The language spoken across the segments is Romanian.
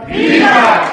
Viva!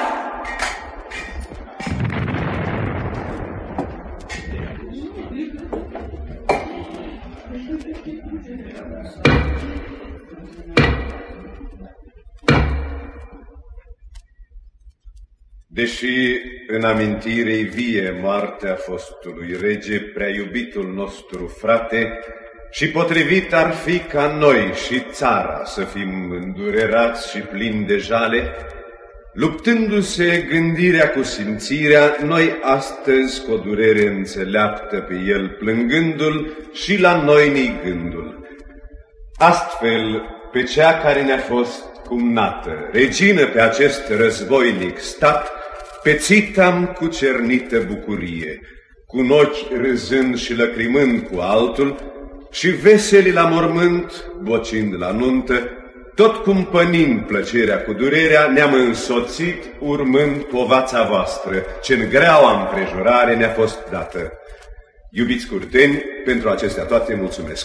Deși în amintire-i vie moartea fostului rege, prea iubitul nostru frate, și potrivit ar fi ca noi și țara să fim îndurerați și plini de jale, luptându-se gândirea cu simțirea, noi astăzi cu o durere înțeleaptă pe el plângându-l și la noi ni gândul. Astfel, pe cea care ne-a fost cumnată, regină pe acest războinic stat, pețit-am cu cernită bucurie, cu ochi râzând și lăcrimând cu altul, și veseli la mormânt, bocind la nuntă, tot cumpănind plăcerea cu durerea, ne-am însoțit urmând povața voastră, ce-n greaua împrejurare ne-a fost dată. Iubiți curteni, pentru acestea toate mulțumesc.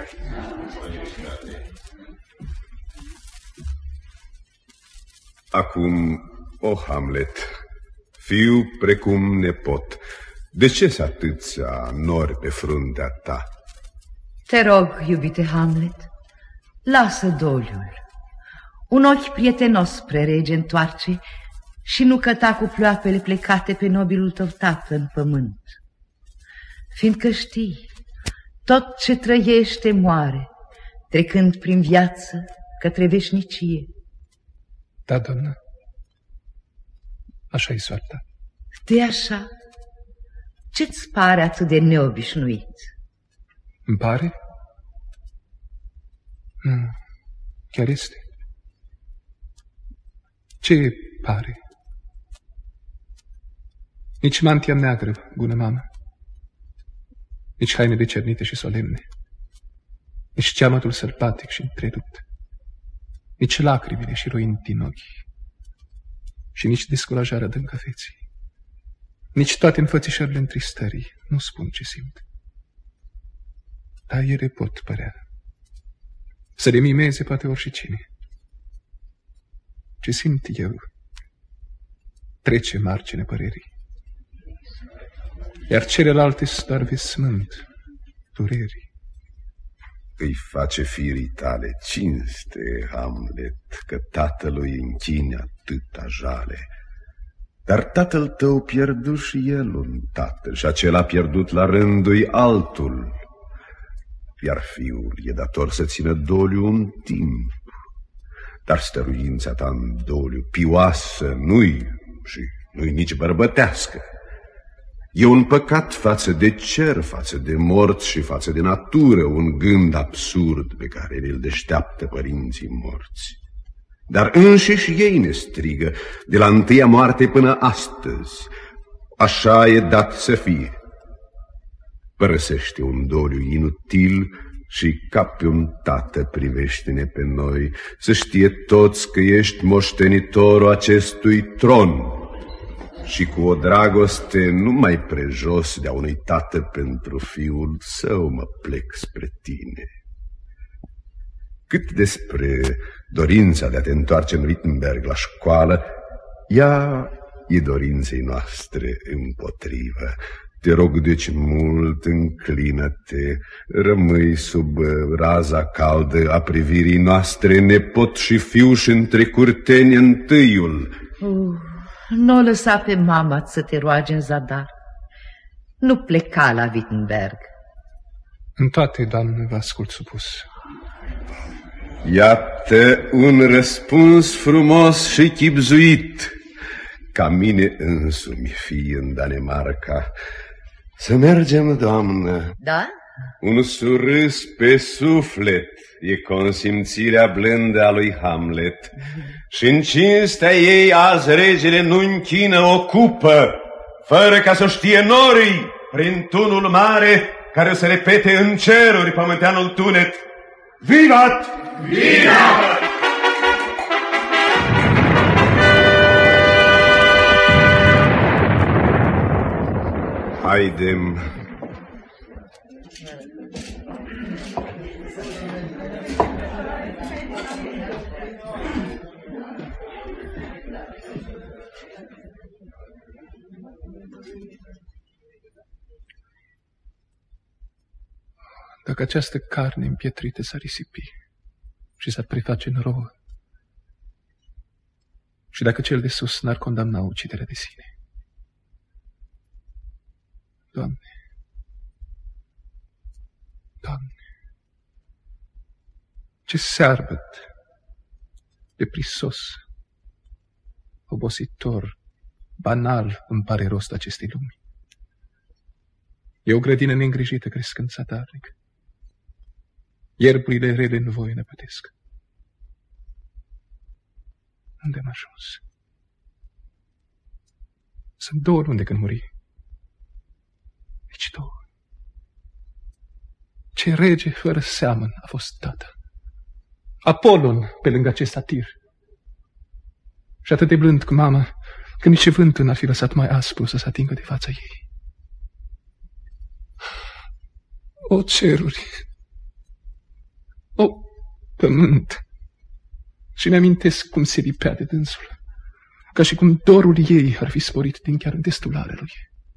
Acum, o Hamlet, fiu precum nepot, de ce-s atâția nori pe fruntea ta? Te rog, iubite Hamlet, lasă doliul. Un ochi prietenos spre rege întoarce și nu căta cu ploapele plecate pe nobilul tău tată în pământ. Fiindcă știi, tot ce trăiește moare, trecând prin viață către veșnicie. Da, doamnă, așa-i soarta. De așa, ce-ți pare atât de neobișnuit? Îmi pare? Nu, chiar este. Ce pare? Nici mantia neagră, bună mamă, nici hainele cernite și solemne, nici ceamătul sălbatic și întrerupt, nici lacrimile și roind din ochi, și nici descurajarea dâncă feții, nici toate înfățișările întristării, nu spun ce simt. Dar ele pot părea, să le mimeze poate oricine. Ce simt eu trece margine părerii, iar celelalte-s doar vesmânt durerii. Îi face firii tale cinste, Hamlet, că tatălui închini atâta jale. Dar tatăl tău pierdu și el un tată, și acela pierdut la rândul altul. Iar fiul e dator să țină doliu un timp. Dar stăruința ta în doliu pioasă nu-i și nu-i nici bărbătească. E un păcat față de cer, față de morți și față de natură, un gând absurd pe care îl deșteaptă părinții morți. Dar înșiși ei ne strigă, de la întâia moarte până astăzi. Așa e dat să fie. Părăsește un doliu inutil și ca pe un tată privește-ne pe noi, să știe toți că ești moștenitorul acestui tron. Și cu o dragoste numai prejos de-a unui tată pentru fiul său mă plec spre tine. Cât despre dorința de a te întoarce în Wittenberg la școală, ea e dorinței noastre împotrivă. Te rog deci mult, înclină-te, rămâi sub raza caldă a privirii noastre, nepot și fiu și între curteni întâiul. Nu o lăsa pe mama să te roage în zadar. Nu pleca la Wittenberg. În toate, doamnă, vă ascult supus. Iată un răspuns frumos și chibzuit. Ca mine însumi fi în Danemarca. Să mergem, doamnă. Da? Un surâs pe suflet e consimțirea blândă a lui Hamlet. Și în cinstea ei azi regele nu închină o cupă, fără ca să știe norii, prin tunul mare care o să repete în ceruri pământeanul tunet. Vivat! Vivat! Haidem. Dacă această carne împietrită s-ar risipi și s-ar preface în rouă, și dacă cel de sus n-ar condamna uciderea de sine. Doamne, Doamne, ce searbăt de prisos, obositor, banal îmi pare rost acestei lumi. E o grădină neîngrijită crescând sadarnic. Ierburile rele în voie ne pătesc. Unde am ajuns? Sunt 2 luni de când muri. Nici 2. Ce rege fără seamăn a fost tata. Apolon pe lângă acest satir. Și atât de blând cu mama, că nici vântul n-ar fi lăsat mai aspru să se atingă de fața ei. O ceruri! O pământ! Și mi-amintesc cum se lipea de dânsul, ca și cum dorul ei ar fi sporit din chiar îndestularea lui.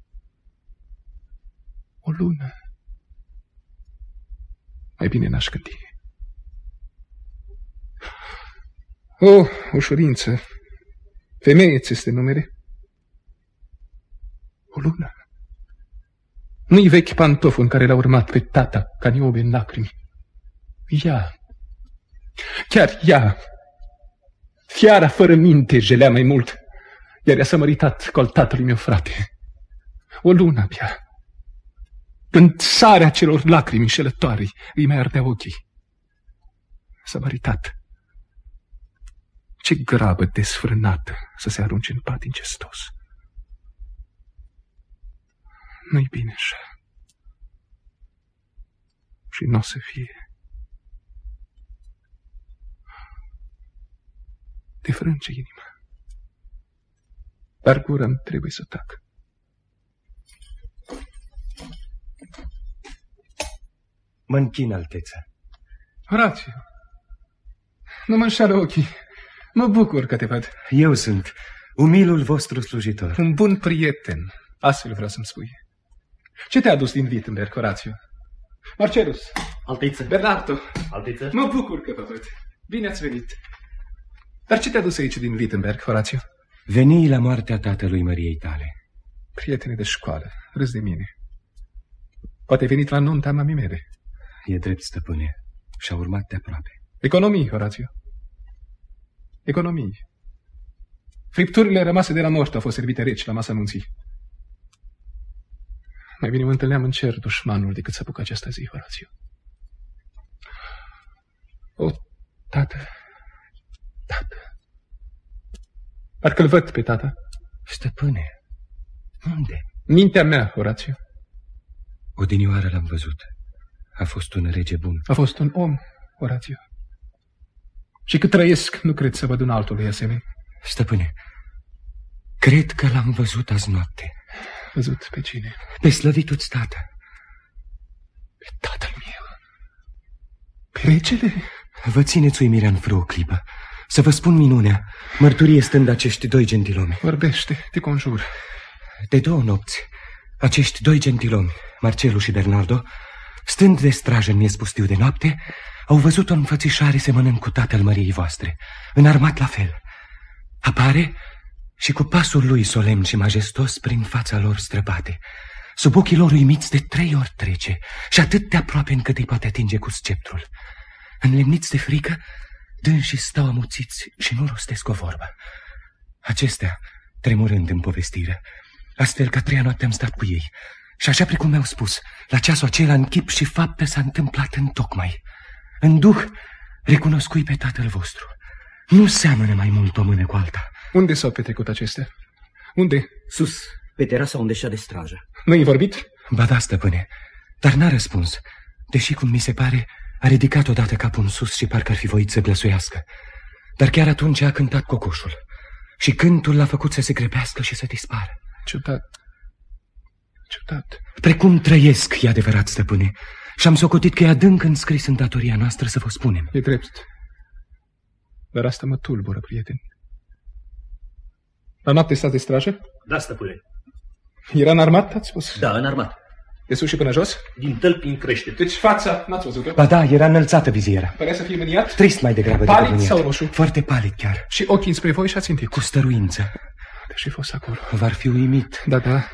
O lună. Mai bine n-aș gândi. O, ușurință! Femeie ți este numere? O lună. Nu-i vechi pantof în care l-a urmat pe tata, ca Niobe în lacrimi. Ea, chiar ea, fiara fără minte, jelea mai mult, iar ea s-a măritat cu al tatălui meu frate. O lună abia, când sarea celor lacrimi înșelătoare îi mai ardea ochii. S-a măritat. Ce grabă desfrânată să se arunce în pat incestos. Nu-i bine așa. Și n-o să fie. Te frânge inima. Dar gura-mi trebuie să tac. Mă închin, Alteță. Horațiu, nu mă înșală ochii. Mă bucur că te văd. Eu sunt umilul vostru slujitor. Un bun prieten, astfel vreau să-mi spui. Ce te-a adus din Wittenberg, Horațiu? Marcelus. Altiță. Bernardo. Altiță. Mă bucur că vă văd. Bine ați venit. Dar ce te-a dus aici din Wittenberg, Horațiu? Veni la moartea tatălui Măriei tale. Prietene de școală, râs de mine. Poate ai venit la nunta mamii mele. E drept, stăpâne. Și-a urmat de aproape. Economii, Horațiu. Economii. Fripturile rămase de la moște au fost servite reci la masa nunții. Mai bine mă întâlneam în cer dușmanul decât să apuc această zi, Horațiu. O, tată, tată. Parcă-l văd pe tata. Stăpâne, unde? Mintea mea, Horațiu. Odinioară l-am văzut. A fost un rege bun. A fost un om, Horațiu. Și cât trăiesc, nu cred să văd un altul lui asemenea. Stăpâne, cred că l-am văzut azi noapte. Văzut pe cine? Pe slăvitul-ți tată. Pe tatăl meu. Pe regele? Vă țineți uimirea în vreo clipă. Să vă spun minunea, mărturie stând acești 2 gentilomi. Vorbește, te conjur. De 2 nopți, acești 2 gentilomi, Marcelu și Bernardo, stând de strajă în miez pustiu de noapte, au văzut o înfățișare semănând cu tatăl măriei voastre, înarmat la fel. Apare și cu pasul lui solemn și majestos prin fața lor străbate. Sub ochii lor uimiți de 3 ori trece și atât de aproape încât îi poate atinge cu sceptrul. Înlemniți de frică, dânsii stau amuțiți și nu rostesc o vorbă. Acestea, tremurând în povestire, astfel că 3-a noapte am stat cu ei. Și așa precum mi-au spus, la ceasul acela în chip și faptă s-a întâmplat întocmai. În duh recunoscui pe tatăl vostru. Nu seamănă mai mult o mână cu alta. Unde s-au petrecut acestea? Unde? Sus, pe terasa unde șa de strajă. Nu-i vorbit? Ba da, stăpâne, dar n-a răspuns, deși, cum mi se pare, a ridicat odată capul în sus și parcă ar fi voit să glăsuiască. Dar chiar atunci a cântat cocoșul și cântul l-a făcut să se crepească și să dispară. Ciudat. Ciudat. Precum trăiesc, e adevărat, stăpâne, și am socotit că e adânc înscris în datoria noastră să vă spunem. E drept. Dar asta mă tulbură, prieteni. La noapte stați de strajă? Da, stăpâne. Era înarmat, ați spus? Da, înarmat. De sus și până jos? Din tălpi în creștere. Deci fața, n-ați văzut-o? Ba da, era înălțată viziera. Părea să fie mâniat? Trist mai degrabă Palid decât sau mâniat. roșu? Foarte palid chiar. Și ochii înspre voi și-a țintit. Cu stăruință. De-și fost acolo. V-ar fi uimit. Da, da.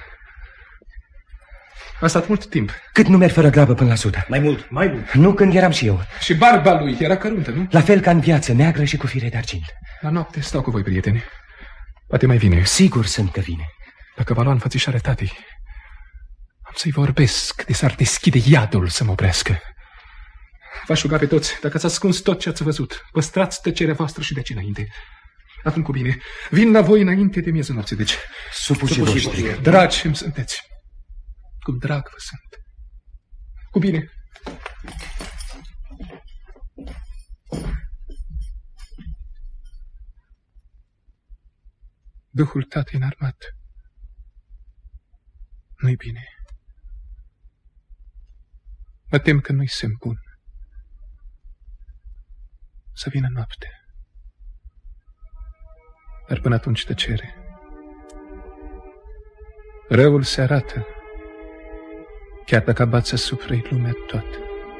A stat mult timp. Cât nu merg fără grabă până la 100? Mai mult, mai mult. Nu când eram și eu. Și barba lui era căruntă, nu? La fel ca în viață, neagră și cu fire de argint. La noapte stau cu voi, prieteni. Poate mai vine. Sigur sunt că vine. Dacă va lua înfățișare tatei, am să-i vorbesc de s-ar deschide iadul să mă oprească. V-aș ruga pe toți, dacă ați ascuns tot ce ați văzut, păstrați tăcerea voastră și de aici înainte. Acum cu bine, vin la voi înainte de miezul nopții, deci... Supușii voștri. Dragi îmi sunteți. Cum drag vă sunt. Cu bine. Duhul tatei înarmat. Nu-i bine. Mă tem că nu-i semn bun. Să vină noapte. Dar până atunci tăcere. Răul se arată, chiar dacă abați asupra-i lumea toată.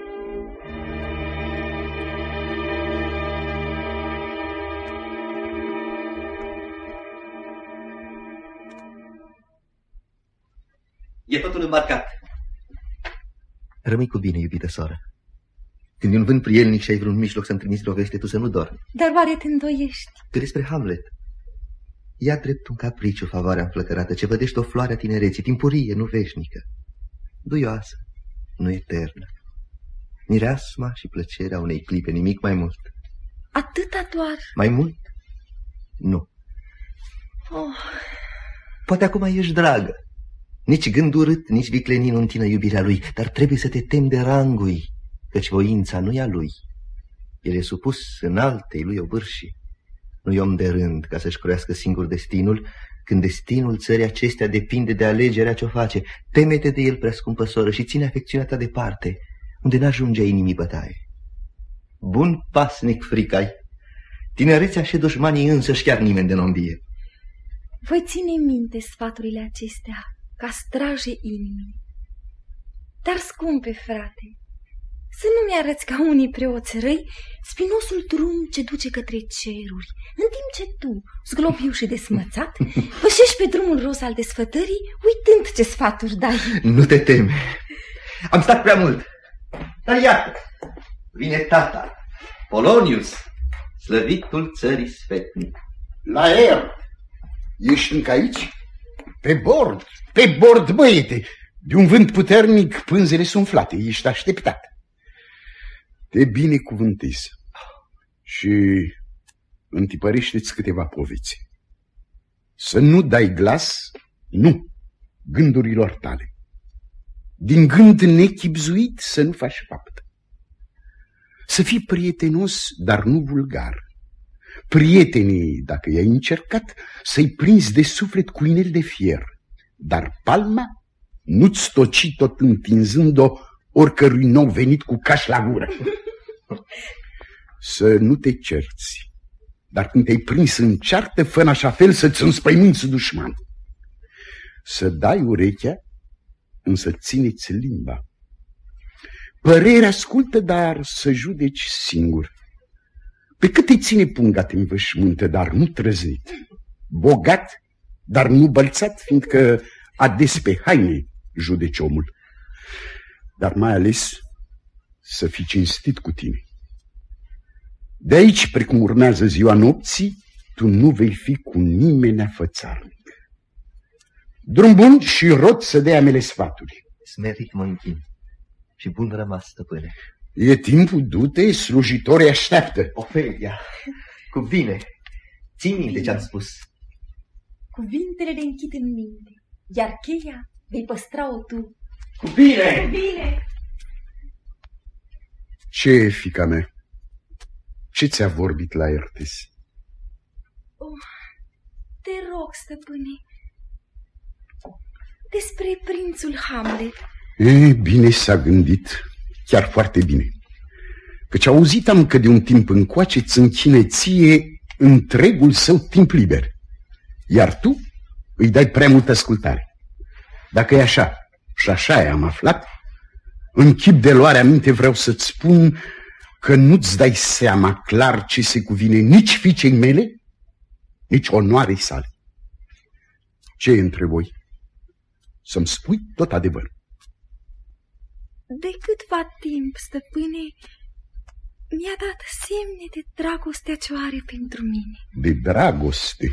E totul îmbarcat. Rămâi cu bine, iubită soră. Când e un vânt prielnic și ai vreun mijloc să-mi trimiți vreo veste, tu să nu dormi. Dar oare te îndoiești? Că despre Hamlet. Ia drept un capriciu favoarea înflăcărată, ce vădește o floare a tinereții, timpurie, nu veșnică. Duioasă, nu eternă. Mireasma și plăcerea unei clipe, nimic mai mult. Atâta doar? Mai mult? Nu. Oh. Poate acum ești dragă. Nici gând urât, nici viclenii nu întină iubirea lui, dar trebuie să te temi de rangul, căci voința nu e a lui. El e supus în altei lui obârșii. Nu e om de rând ca să-și croiască singur destinul, când destinul țării acestea depinde de alegerea ce-o face. Teme-te de el, preascumpă soră, și ține afecțiunea ta departe, unde n-ajunge a inimii bătaie. Bun pasnic fricai, tinerețea și dușmanii însăși chiar nimeni de n-o-nvie. Voi ține minte sfaturile acestea ca straje inimii. Dar, scumpe frate, să nu mi-arăți ca unii preoți răi spinosul drum ce duce către ceruri, în timp ce tu, zglobiu și desmățat, pășești pe drumul ros al desfătării, uitând ce sfaturi dai. Nu te teme. Am stat prea mult. Dar iată, vine tata, Polonius, slăvitul țării sfetnic. La el. Ești încă aici? Pe bord, băiete. De un vânt puternic pânzele sunt umflate. Ești așteptat. Te binecuvântez. Și întipărește-ți câteva poveți. Să nu dai glas, nu, gândurilor tale. Din gând nechibzuit să nu faci fapt. Să fii prietenos, dar nu vulgar. Prietenii, dacă i-ai încercat, să-i prinzi de suflet cu inel de fier, dar palma nu-ți toci tot întinzând-o oricărui nou venit cu caș la gură. Să nu te cerți, dar când te-ai prins în ceartă, fă în așa fel să-ți înspăimânți dușman. Să dai urechea, însă ține-ți limba. Părerea ascultă, dar să judeci singur. Pe cât te ține punga te învășmântă, dar nu trăznit. Bogat, dar nu bălțat, fiindcă ades pe haine judeci omul. Dar mai ales să fii cinstit cu tine. De aici, precum urmează ziua nopții, tu nu vei fi cu nimeni fățarnic. Drum bun și rot să dea mele sfaturi. Smerit mă închin și bun rămas, stăpâne. E timpul, du-te, slujitorii așteaptă. Ofelia, cu bine, ții minte ce-am spus. Cuvintele le închid în minte, iar cheia vei păstra-o tu. Cu bine! Cu bine! Ce, fiica mea? Ce ți-a vorbit la Laertes? Oh, te rog, stăpâne, despre prințul Hamlet. Bine s-a gândit, chiar foarte bine. Căci auzit am că de un timp încoace îți închine ție întregul său timp liber, iar tu îi dai prea multă ascultare. Dacă e așa Și așa am aflat. În chip de luare aminte vreau să-ți spun că nu-ți dai seama clar ce se cuvine nici fiicei mele, nici onoarei sale. Ce e între voi? Să-mi spui tot adevărul. De câtva timp, stăpâne, mi-a dat semne de dragostea ce o are pentru mine. De dragoste?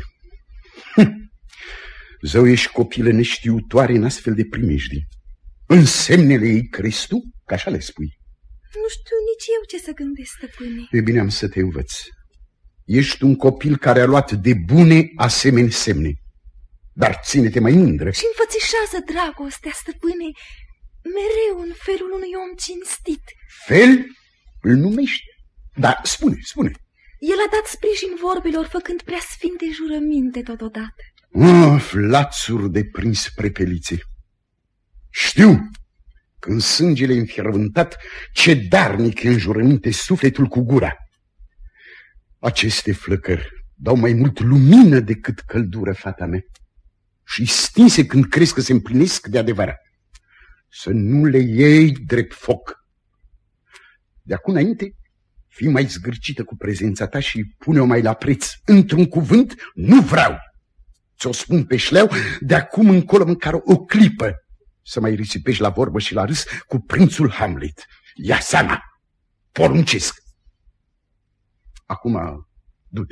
Zău, ești copilă neștiutoare în astfel de primejdii. În semnele ei crezi tu? Că așa le spui. Nu știu nici eu ce să gândesc, stăpâne. E bine, am să te învăț. Ești un copil care a luat de bune asemenea semne. Dar ține-te mai mândră. Și înfățișează dragostea, stăpâne, mereu în felul unui om cinstit. Fel? Îl numești? Da, spune. El a dat sprijin vorbelor, făcând prea sfinte jurăminte totodată. Lațuri de prins prepelițe. Știu că în sângele înfierbântat ce darnic înjurăminte sufletul cu gura. Aceste flăcări dau mai mult lumină decât căldură, fata mea, și stinse când crezi că se împlinesc de adevărat. Să nu le iei drept foc. De acum înainte, fii mai zgârcită cu prezența ta și pune-o mai la preț. Într-un cuvânt, nu vreau. Ți-o spun pe șleau, de acum încolo măcar o clipă să mai risipești la vorbă și la râs cu prințul Hamlet. Ia seama, poruncesc. Acum, du-te.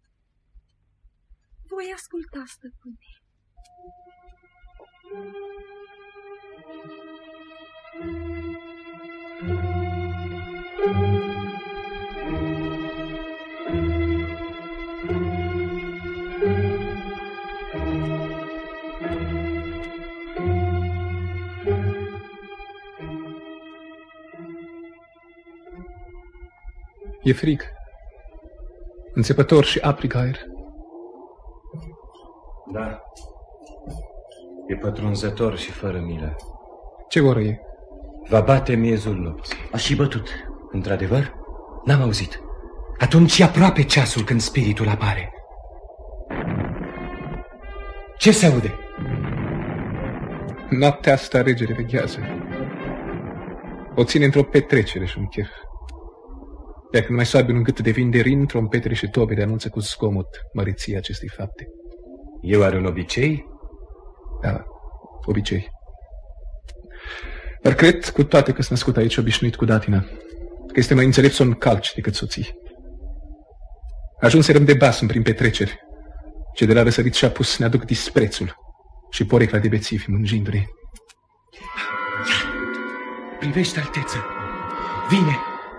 Voi asculta, stăpâne. E frig, înțepător și aprig aer. Da, e pătrunzător și fără milă. Ce oră e? Va bate miezul nopții. A și bătut. Într-adevăr? N-am auzit. Atunci e aproape ceasul când spiritul apare. Ce se aude? Noaptea asta regele veghează. O ține într-o petrecere și un chef. Iar când mai soabe un gât de vin de rin, trompetele și tobele anunță cu zgomot măreția acestei fapte. Eu are un obicei? Da, obicei. Dar cred, cu toate că sunt născut aici obișnuit cu datina, că este mai înțelept să o încalci decât soții. Ajunserăm de basm prin petreceri, ce de la răsărit și-a pus ne aduc disprețul și porecla de bețivi mânjindu-ne. Privește, alteță! Vine!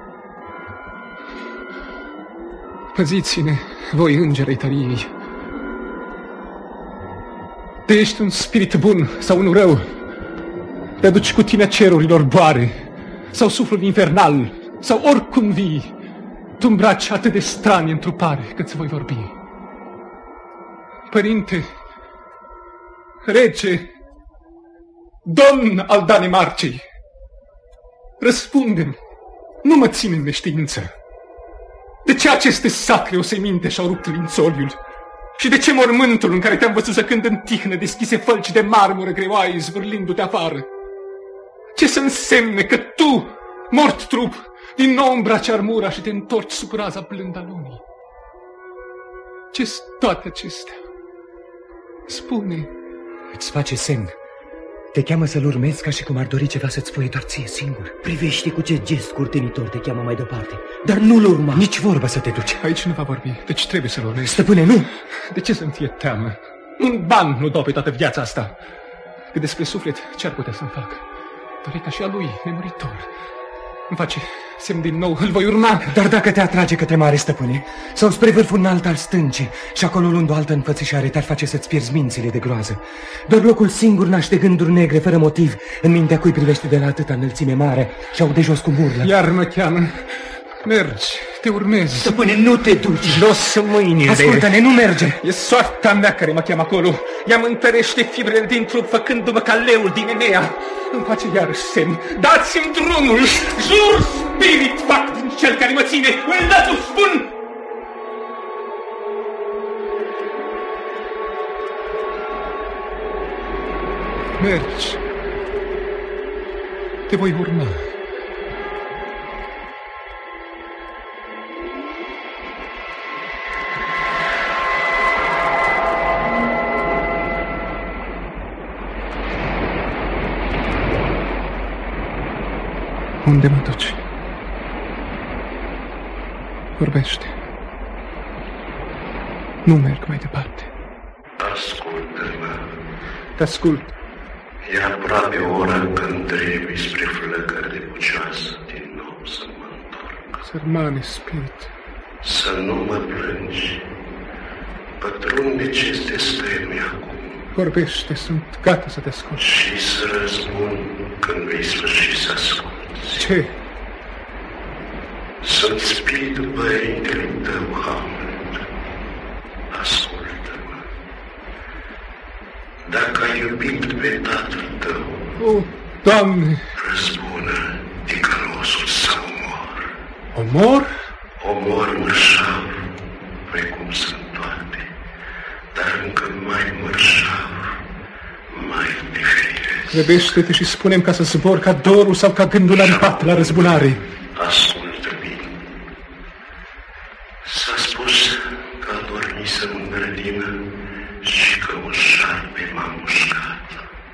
Păziți-ne, voi îngerei tăriei. Te ești un spirit bun sau unul rău, te aduci cu tine cerurilor boare, sau suflul infernal, sau oricum vii, tu îmbraci atât de strani în trupare cât-ți voi vorbi. Părinte, rege, domn al Danemarcei, răspundem, nu mă țin în neștiință. De ce aceste sacre oseminte și-au rupt lințoliul? Și de ce mormântul în care te-am văzut zăcând în tihnă deschise fălci de marmură greoaie zvârlindu-te afară? Ce să însemne că tu, mort trup, din nou îmbraci armura și te întorci sub raza blândă a lunii? Ce-s toate acestea? Spune. Îți face semn. Te cheamă să-l urmezi ca și cum ar dori ceva să-ți foie doar ție singur. Privește cu ce gest curtenitor te cheamă mai departe, dar nu-l urma. Nici vorba să te duci. Aici nu va vorbi, deci trebuie să-l urmezi. Stăpâne, nu! De ce să-mi fie teamă? Un ban nu dau pe toată viața asta. Cât despre suflet, ce-ar putea să-mi fac? Doar ca și a lui, nemuritor. Îmi face semn din nou, îl voi urma. Dar dacă te atrage către mare, stăpâne, sau spre vârful înalt al stâncii, și acolo luând o altă înfățișare, te-ar face să-ți pierzi mințile de groază. Doar locul singur naște gânduri negre, fără motiv, în mintea cui privește de la atâta înălțime mare și aude jos cum urlă. Iar mă cheamă. Mergi, te urmezi. Stăpâne, nu te duci. Jos mâinile. Ascultă-ne, nu merge. E soarta mea care mă cheamă acolo. Ea mă întărește fibrele din trup, făcându-mă ca leul din Enea. Îmi face iarăși semn. Dați-mi drumul. Jur, spirit fac din cel care mă ține. Îl dați, o spun. Mergi. Te voi urma. Unde mă duci? Vorbește. Nu merg mai departe. Ascultă-mă. Te ascult. E aproape ora când trebuie spre flăcări de bucioasă din nou să mă întorc. Sărmane spirit. Să nu mă plângi. Pătrunde ce-ți stăi acum. Vorbește, sunt gata să te ascult. Și să răspund când vei sfârși să asculți. Ce? Sunt spiritul părintele tău, Hamlet. Ascultă-mă. Dacă ai iubit pe tatăl tău, O, Doamne! răzbună ticălosul să omor. Omor? Omor mărșav, precum sunt toate, dar încă mai mărșav, mai nefiresc. Grăbește-te și spune-mi ca să zbor ca dorul sau ca gândul aripat la răzbunare. Ascultă bine. S-a spus că adormisem în grădină și că un șarpe m-a mușcat.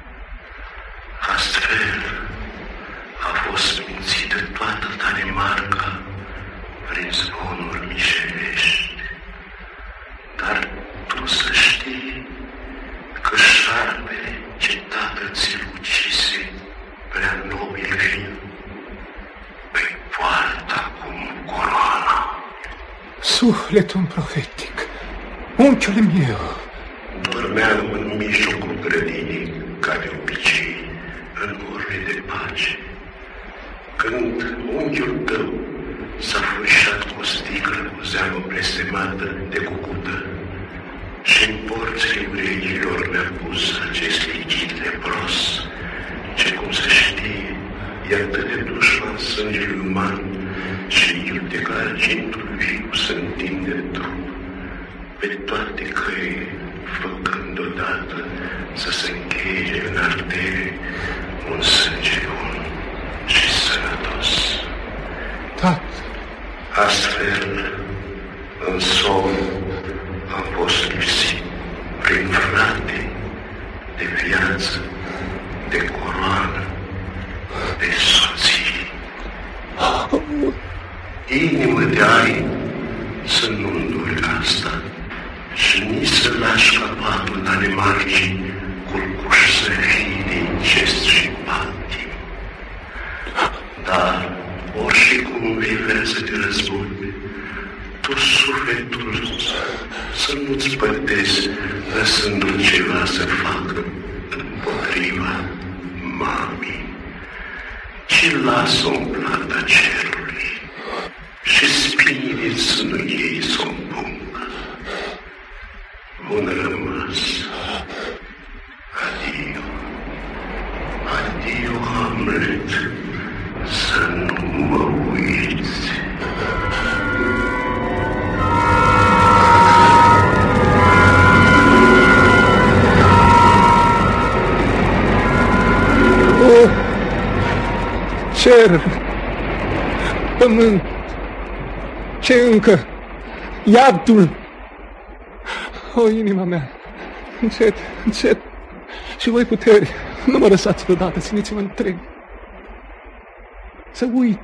Astfel a fost mințită toată Danemarca prin zvonuri mișelești. Dar tu să știi că șarpele ce tată ți-l ucise, prea nobil fiind, îi poartă acum coroana. Sufletul profetic, unchiul meu. Dormeam în mijlocul grădinii, ca de obicei, în orele de pace, când unchiul tău s-a fâșat cu o sticlă cu zeamă blestemată de cucută și în porțile urechilor mi-a pus acest lichid lepros, ce, cum să știe, e atât de dușman sângelui uman și iute ca argintul viu să întinde trup pe toate căile, făcând odată să se încheie în artere un sânge bun și sănătos. Tată! Astfel, în somn am fost lipsit prin frate de viață, de coroană, de soție. Inimă de ai să nu înduri asta și nici să lași capatul Danemarcii culcuș să fii de incest și patim. Dar orice cum vei vrea să te răzbuni, tu sufletul să nu-ți pătezi lăsându-l ceva să facă împotriva mamii, ci lasă-o în plata cerului și spinii să nu iei să o împuncă. Bun rămas. Adio. Adio, Hamlet. Să nu mă uiți. O, cer, pământ, ce încă, iadul. O, inima mea, încet, încet, și voi puteri, nu mă lăsați deodată, țineți-mă întreg. Să uit.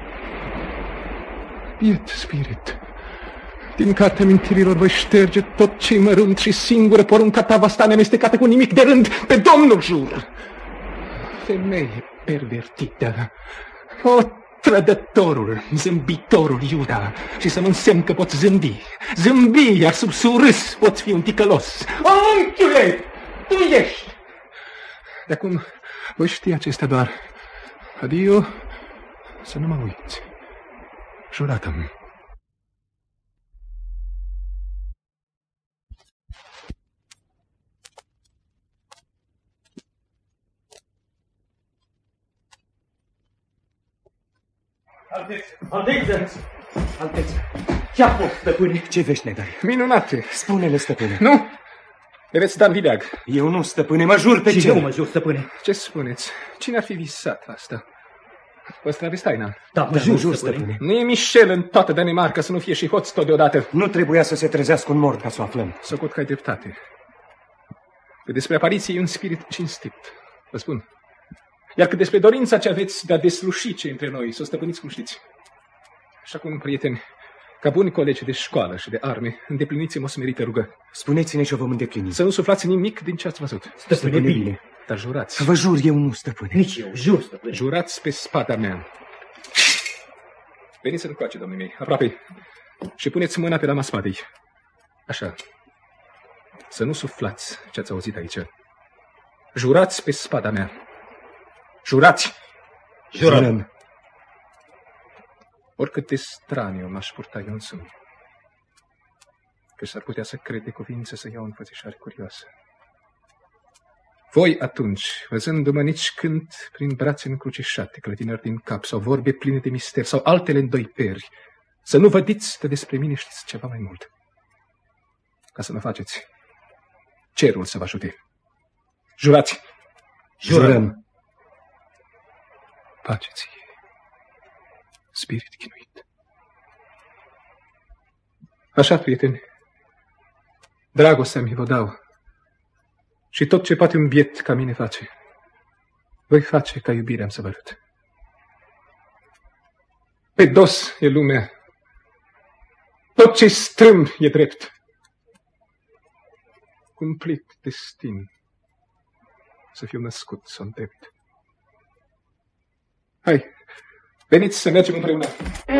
Biet spirit, din cartea amintirilor voi șterge tot ce-i mărunt și singură porunca ta va sta neamestecată cu nimic de rând, pe Domnul jur. Femeie pervertită, o, trădătorul, zâmbitorul Iuda, și să mă însemn că poți zâmbi, iar sub surâs poți fi un ticălos. O, unchiule, tu ești! De acum voi ști acestea doar. Adio, să nu mă uiți. Jurată-mi. Alteță, ce-a fost, stăpâne? Ce vești ne dai? Minunate. Spune-le, stăpâne. Nu? Le veți da în vileag. Eu nu, stăpâne, mă jur pe ce? cer. Nu mă jur, stăpâne. Ce spuneți? Cine ar fi visat asta? Păstrare Staina. Da, vă jur, stăpâne. Nu e Michel în toată Danemarca să nu fie și hoț tot deodată. Nu trebuia să se trezească un mort ca să o aflăm. Socot că ai dreptate. Că despre apariție e un spirit cinstit, vă spun. Iar că despre dorința ce aveți de a desluși ce între noi, să o stăpâniți cum știți. Așa cum, prieteni, ca buni colegi de școală și de arme, îndepliniți-mi o smerită rugă. Spuneți-ne și o vom îndeplini. Să nu suflați nimic din ce ați văzut. Stăpâne, bine. Dar jurați. Vă jur, eu nu, stăpâne. Nici eu, jur, stăpâne. Jurați pe spada mea. Veniți încoace, domnii mei, aproape. Și puneți mâna pe lama spadei. Așa. Să nu suflați ce ați auzit aici. Jurați pe spada mea. Jurați! Jurăm! Oricât de straniu m-aș purta eu însumi, că s-ar putea să cred de cuvință să iau înfățișare curioasă. Voi atunci, văzându-mă nici când prin brațe încrucișate, clătinări din cap, sau vorbe pline de mister, sau altele îndoiperi, să nu vădiți de despre mine știți ceva mai mult. Ca să mă faceți, cerul să vă ajute. Jurați! Jurăm! Pace-ți, spirit chinuit. Așa, prieteni, dragostea mi vă dau și tot ce poate un biet ca mine face, voi face ca iubirea am să vă arăt. Pe dos e lumea, tot ce strâmb e drept. Cumplit destin să fiu născut să îndrept. Hai, veniți să mergem împreună.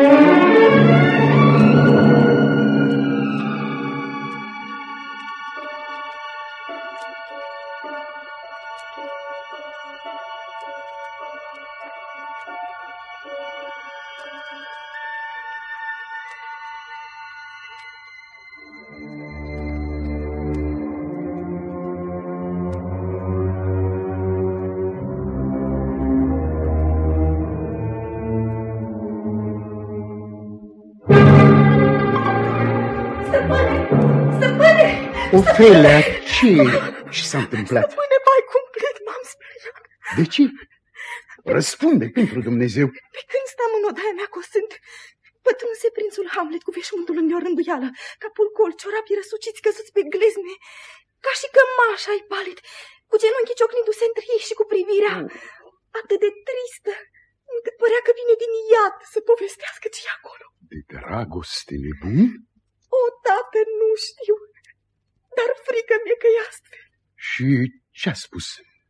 Ofelia, ce s-a întâmplat? Stăpâne, mai cumplit m-am speriat. De ce? Răspunde pentru Dumnezeu. Pe când stam în odaia mea cosând, pătrunse prințul Hamlet cu veșmântul în o rânduială, capul gol, ciorapii răsuciți căzuți pe glezne, ca și cămașa-i palid, cu genunchii ciocnindu-se între ei și cu privirea atât de tristă, încât părea că vine din iad să povestească ce e acolo. De dragoste nebun? O, tată, nu știu, dar frică mi-e că e astfel. Și ce-a spus?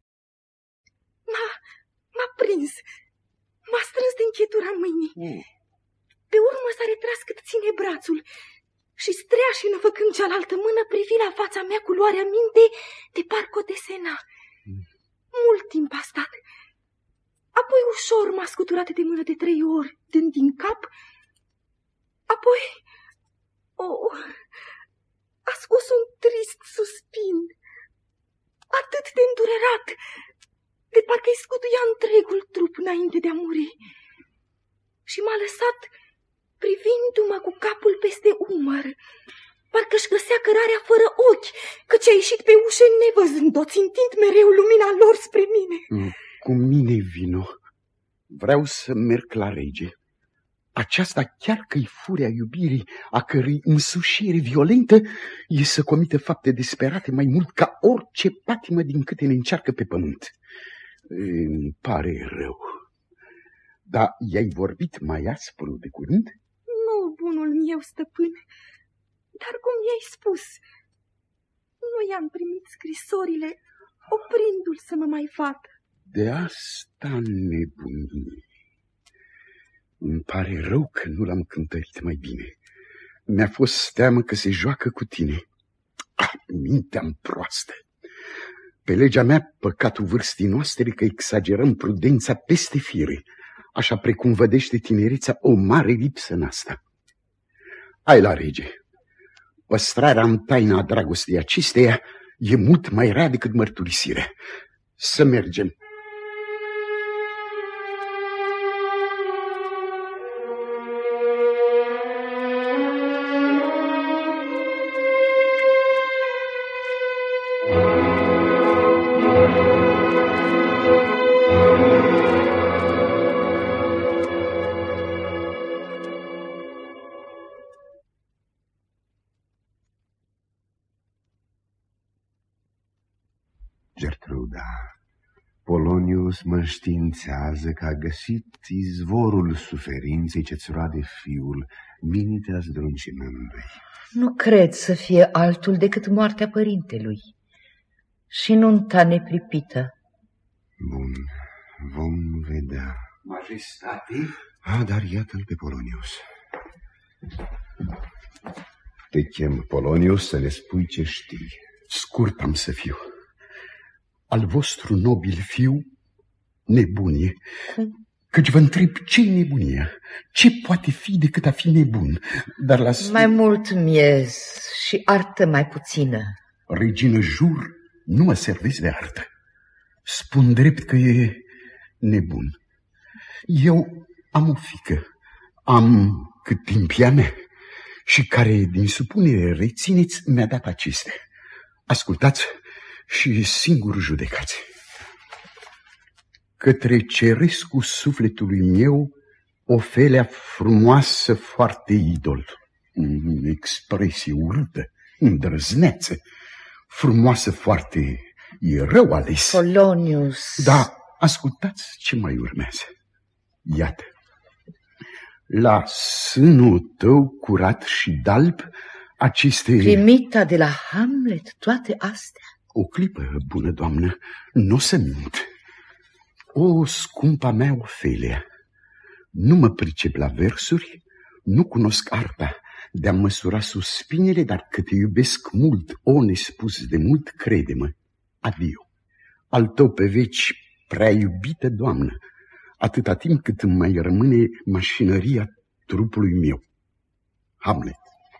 M-a prins, m-a strâns de închetura mâinii. Pe urmă s-a retras cât ține brațul și streașină făcând cealaltă mână privi la fața mea cu luarea minte de parcă o desena. Mult timp a stat. Apoi ușor m-a scuturat de mână de 3 ori, dând din cap. Apoi a scos un trist suspin, atât de îndurerat, de parcă-i scutuia întregul trup înainte de a muri. Și m-a lăsat privindu-mă cu capul peste umăr, parcă-și găsea cărarea fără ochi, căci a ieșit pe ușă nevăzând-o, țintind mereu lumina lor spre mine. Cu mine vino. Vreau să merg la rege. Aceasta chiar că-i furia iubirii, a cărei însușire violentă e să comită fapte desperate mai mult ca orice patimă din câte ne încearcă pe pământ. Îmi pare rău. Dar i-ai vorbit mai aspru de curând? Nu, bunul meu stăpân, dar cum i-ai spus, nu i-am primit scrisorile, oprindu-l să mă mai vadă. De asta nebunie. Îmi pare rău că nu l-am cântărit mai bine. Mi-a fost teamă că se joacă cu tine. Mintea-mi proastă. Pe legea mea, păcatul vârstii noastre că exagerăm prudența peste fire, așa precum vădește tinerețea o mare lipsă în asta. Hai la rege. Păstrarea în taina a dragostei acesteia e mult mai rea decât mărturisirea. Să mergem. Gertruda, Polonius mă înștiințează că a găsit izvorul suferinței ce-ți roade fiul, mintea zdruncinându-i. Nu cred să fie altul decât moartea părintelui și nunta nepripită. Bun, vom vedea. Majestate? Dar iată-l pe Polonius. Te chem, Polonius, să ne spui ce știi. Scurt am să fiu. Al vostru nobil fiu, nebunie. Căci vă întreb ce-i nebunia? Ce poate fi decât a fi nebun? Dar la... Mai mult miez și artă mai puțină. Regină, jur, nu mă servesc de artă. Spun drept că e nebun. Eu am o fiică, am cât timpia mea, și care, din supunere, rețineți, mi-a dat acestea. Ascultați și singur judecați. Către cerescul sufletului meu, Ofelia frumoasă, foarte idol, expresie urâtă, îndrăzneță, frumoasă foarte, e rău ales. Polonius. Da, ascultați ce mai urmează. Iată, la sânul tău curat și dalb, aceste... Primita de la Hamlet, toate astea. O clipă, bună doamnă, nu o să mint. O, scumpa mea Ofelia, nu mă pricep la versuri, nu cunosc arta de a măsura suspinele, dar că te iubesc mult, o nespus de mult, crede-mă. Adio. Al tău pe veci, prea iubită doamnă, atâta timp cât îmi mai rămâne mașinăria trupului meu. Hamlet.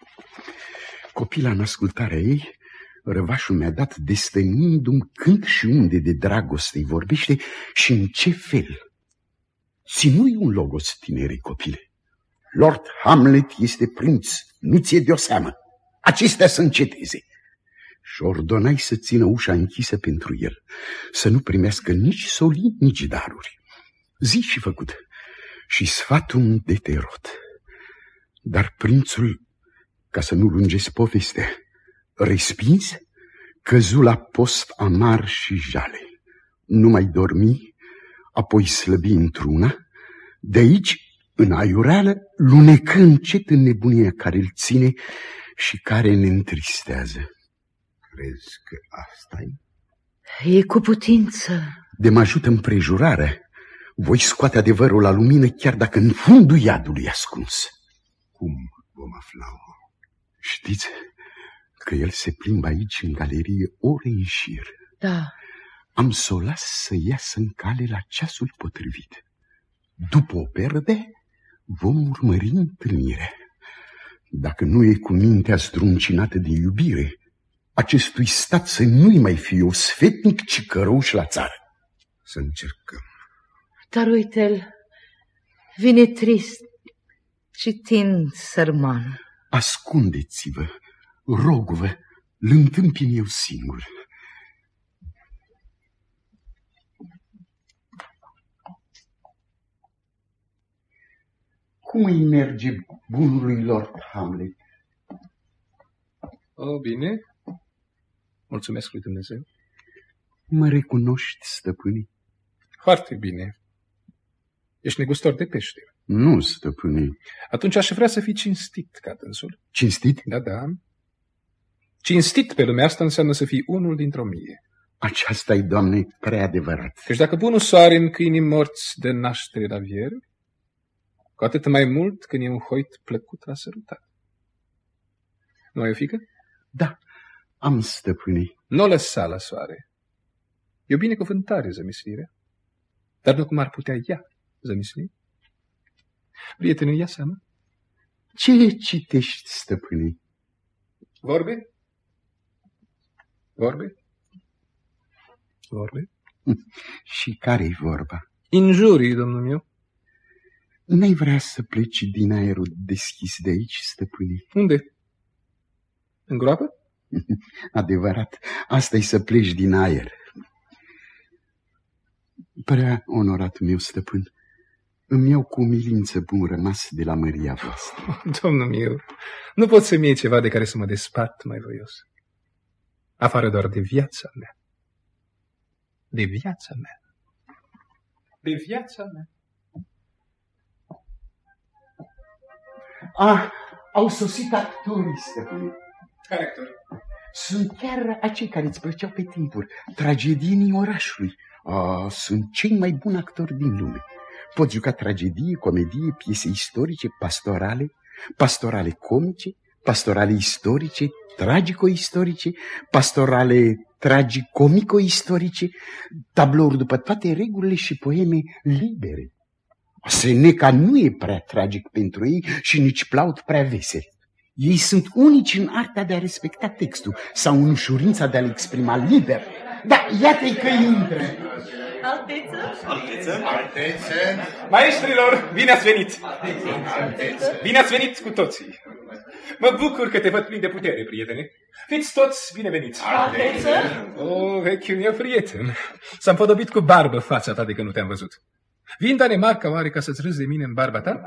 Copila, în ascultarea ei, răvașul mi-a dat, destăinindu-mi când și unde de dragoste-i vorbește și în ce fel. Ținui un logos, tinerei copile. Lord Hamlet este prinț, nu ți-e de-o seamă. Acestea să înceteze. Și ordonai să țină ușa închisă pentru el, să nu primească nici solii, nici daruri. Zi și făcut, și sfatul de te rot. Dar prințul, ca să nu lungesc povestea, respins, căzu la post amar și jale. Nu mai dormi, apoi slăbi într-una, de aici, în aiureală, lunecă încet în nebunia care îl ține și care ne întristează. Crezi că asta-i? E cu putință. De mă ajută împrejurarea, voi scoate adevărul la lumină, chiar dacă în fundul iadului e ascuns. Cum vom afla? Știți că el se plimbă aici în galerie ore în șir. Da. Am să o las să iasă în cale la ceasul potrivit. După o perde, vom urmări întâlnirea. Dacă nu e cu mintea zdruncinată de iubire, acestui stat să nu-i mai fie o sfetnic, ci cărouș la țară. Să încercăm. Dar uite-l, vine trist, citind sărman. Ascundeți-vă, rog-vă, îl întâmpin eu singur. Cum îi merge bunului Lord Hamlet? Oh, bine. Mulțumesc lui Dumnezeu. Mă recunoști, stăpâne? Foarte bine. Ești negustor de pește. Nu, stăpâne. Atunci aș vrea să fii cinstit ca dânsul. Cinstit? Da, da. Cinstit pe lumea asta înseamnă să fii unul dintr-o mie. Aceasta-i, Doamne, prea adevărat. Căci dacă bunul soare în câinii morți de naștere la vieri, cu atât mai mult când e un hoit plăcut la sărutat. Nu ai o fiică? Da, am, stăpâne. Nu o lăsa la soare. E o binecuvântare, zămislirea, dar nu cum ar putea ea zămisli. Prietene, ia seama. Ce citești, stăpâne? Vorbe? Vorbe? Vorbe? Și care-i vorba? Injurii, domnul meu. N-ai vrea să pleci din aerul deschis de aici, stăpâne? Unde? În groapă? Adevărat, asta-i să pleci din aer. Prea onorat meu, stăpân, îmi iau cu umilință bun rămas de la măria voastră. Domnul meu, nu pot să-mi iei ceva de care să mă despart mai voios. Afară doar de viața mea. de viața mea. De viața mea. Au sosit actorii, stăpâne. Care actori? Sunt chiar acei care îți plăceau pe timpuri, tragedienii orașului. Sunt cei mai buni actori din lume. Pot juca tragedie, comedie, piese istorice, pastorale comice, pastorale istorice, tragico-istorice, pastorale tragicomico-istorice, tablouri după toate regulile și poeme libere. Seneca nu e prea tragic pentru ei și nici Plaut prea vesel. Ei sunt unici în arta de a respecta textul sau în ușurința de a-l exprima liber. Da, iată-i că intră. Altețe! Maestrilor, bine ați venit! Bine ați venit cu toții! Mă bucur că te văd plin de putere, prietene. Fiți toți bineveniți! Altețe! O, vechiul meu prieten, s-a împodobit cu barbă fața ta de că nu te-am văzut. Vin Danemarca oare ca să-ți râzi de mine în barba ta?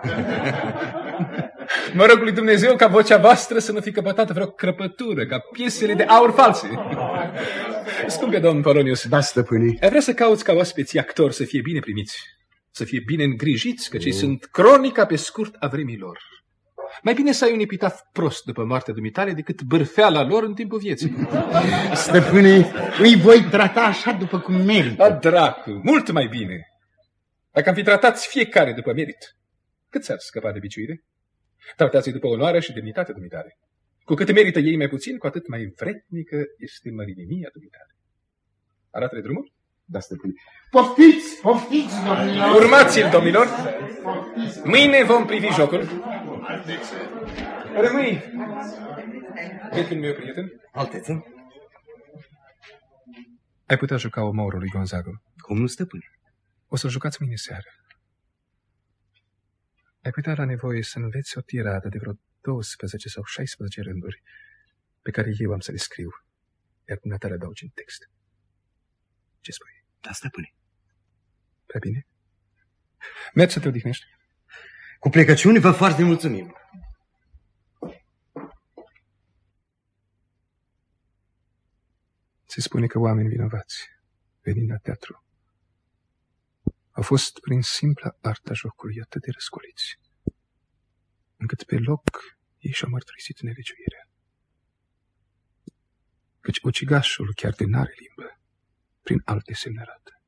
Mă rog lui Dumnezeu ca vocea voastră să nu fi căpătată vreo crăpătură, ca piesele de aur false. Scumpe domn Polonius, da, stăpâne, vrea să cauți ca oaspeții actori să fie bine primiți, să fie bine îngrijiți, căci ei sunt cronica pe scurt a vremilor. Mai bine să ai un epitaf prost după moartea dumitale decât bârfeala lor în timpul vieții. Stăpâne, îi voi trata așa după cum merită. Da, dracu, mult mai bine. Dacă am fi tratați fiecare după merit, cât s-ar scăpa de biciuire? Tratați-i după onoare și demnitatea dumitale. Cu cât merită ei mai puțin, cu atât mai vretnică este mărinimia dumitale. Arată-le drumul? Da, stăpâne. Poftiți, domnilor! Urmați-l, domnilor! Mâine vom privi jocul. Rămâi! Vechiul meu prieten? Alteță? Ai putea juca omorul lui Gonzago. Cum nu, stăpâne? O să-l jucați mâine seară. Ai putea la nevoie să înveți o tiradă de vreo 12 sau 16 rânduri pe care eu am să le scriu, iar dumneata le adaugi în text. Ce spui? Da, stăpâne. Prea bine? Mergi să te odihnești. Cu plecăciuni vă foarte mulțumim. Se spune că oameni vinovați, venind la teatru, au fost prin simpla arta jocului atât de răscoliți, încât pe loc ei și-au mărturisit nelegiuirea. Căci ucigașul chiar de n-are limbă, prin alte semne arată.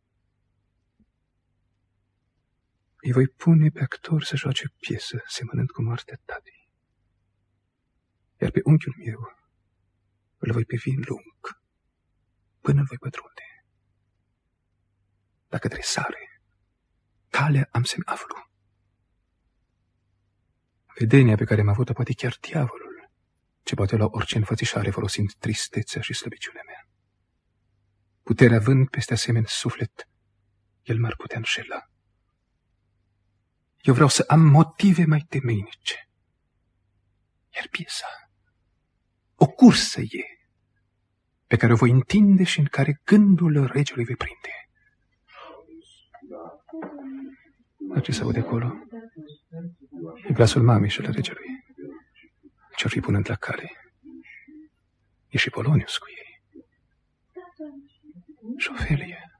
Îi voi pune pe actor să joace piesă semănând cu moartea tatei, iar pe unchiul meu îl voi privi în lung până îl voi pătrunde. Dacă tresare, calea am să-mi aflu. Vedenia pe care am avut-o poate chiar diavolul, ce poate lua orice înfățișare folosind tristețea și slăbiciunea mea. Puterea vând peste asemenea suflet, el m-ar putea înșela. Eu vreau să am motive mai temeinice. Iar piesa, o cursă e, pe care o voi întinde și în care gândul regelui voi prinde. Dar ce se aude acolo? E glasul mamei și al regelui. Ce-or fi punând la cale? E și Polonius cu ei. Și Ofelia.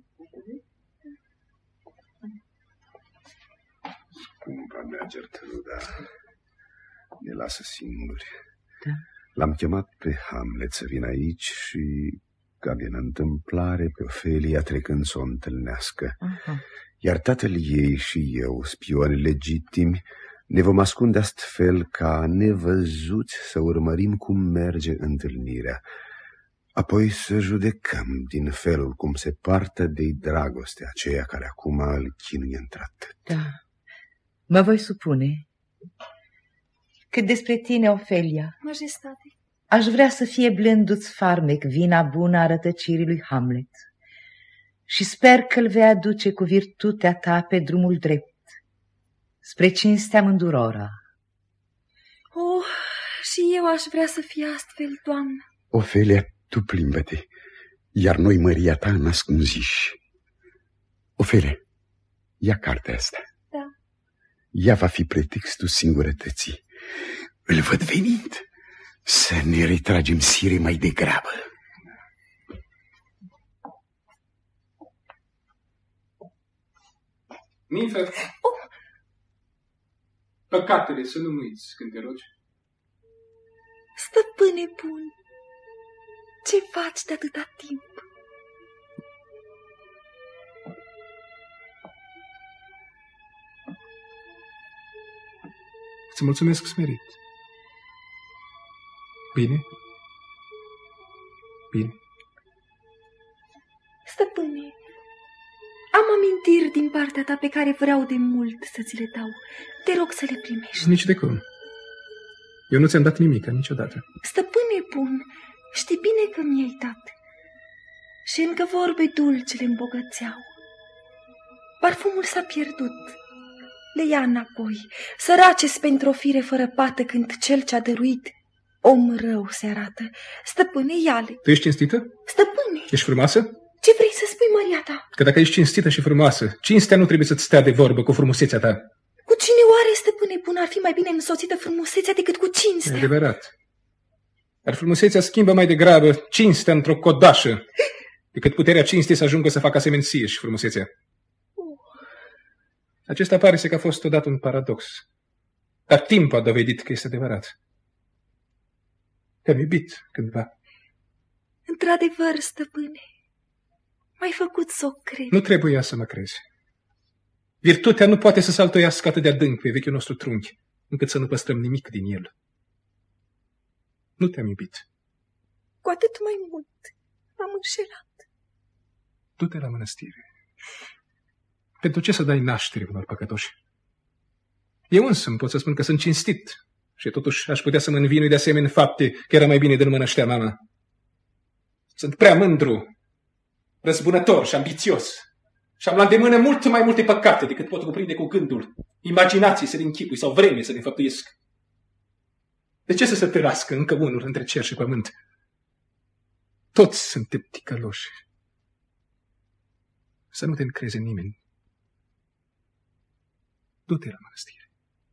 Scumpa mea, Gertruda, ne lasă singuri. Da. L-am chemat pe Hamlet să vină aici și, ca din întâmplare, pe Ofelia trecând să o întâlnească. Iar tatăl ei și eu, spioni legitimi, ne vom ascunde astfel ca nevăzuți să urmărim cum merge întâlnirea. Apoi să judecăm din felul cum se poartă de-i dragostea aceea care acum îl chinuie într-atât. Da, mă voi supune. Cât despre tine, Ofelia, Majestate, aș vrea să fie blându-ți farmec vina bună a rătăcirii lui Hamlet și sper că îl vei aduce cu virtutea ta pe drumul drept, spre cinstea mândurora. Oh, și eu aș vrea să fie astfel, doamnă. Ofelia, tu plimbă-te, iar noi măria ta în ascunziși. Ofelia, ia cartea asta. Da. Ea va fi pretextul singurătății. Îl văd venind. Să ne retragem sire mai degrabă. Nimfă, păcatele să nu uiți când te rogi. Stăpâne bun, ce faci de atâta timp? Îți mulțumesc smerit. Bine? Bine. Stăpâne, am amintiri din partea ta pe care vreau de mult să ți le dau. Te rog să le primești. Nici de cum. Eu nu ți-am dat nimic niciodată. Stăpâne bun, știi bine că mi-ai dat. Și încă vorbe dulce le îmbogățeau. Parfumul s-a pierdut. Le ia înapoi. Sărace-s pentru o fire fără pată când cel ce-a dăruit om rău se arată. Stăpâne, ia-le. Tu ești cinstită? Stăpâne. Ești frumoasă? Ce vrei să spui, măria ta? Că dacă ești cinstită și frumoasă, cinstea nu trebuie să-ți stea de vorbă cu frumusețea ta. Cu cine oare, stăpâne bun, ar fi mai bine însoțită frumusețea decât cu cinstea? E adevărat. Dar frumusețea schimbă mai degrabă cinstea într-o codașă decât puterea cinstei să ajungă să facă asemenție și frumusețea. Acesta pare să că a fost odată un paradox. Dar timpul a dovedit că este adevărat. Te-am iubit cândva. Într-adevăr, stăpâne, m-ai făcut să o crezi. Nu trebuia să mă crezi. Virtutea nu poate să se altoiască atât de adânc pe vechiul nostru trunchi, încât să nu păstrăm nimic din el. Nu te-am iubit. Cu atât mai mult m-am înșelat. Du-te la mănăstire. Pentru ce să dai naștere unor păcătoși? Eu însă pot să spun că sunt cinstit și totuși aș putea să mă învinui de asemenea fapte că era mai bine de nu mă năștea mama. Sunt prea mândru, răzbunător și ambițios și am la îndemână mult mai multe păcate decât pot cuprinde cu gândul, imaginații să le închipui sau vreme să le înfăptuiesc. De ce să se târască încă unul între cer și pământ? Toți suntem ticăloși. Să nu te încrezi în nimeni. Du-te la mănăstire.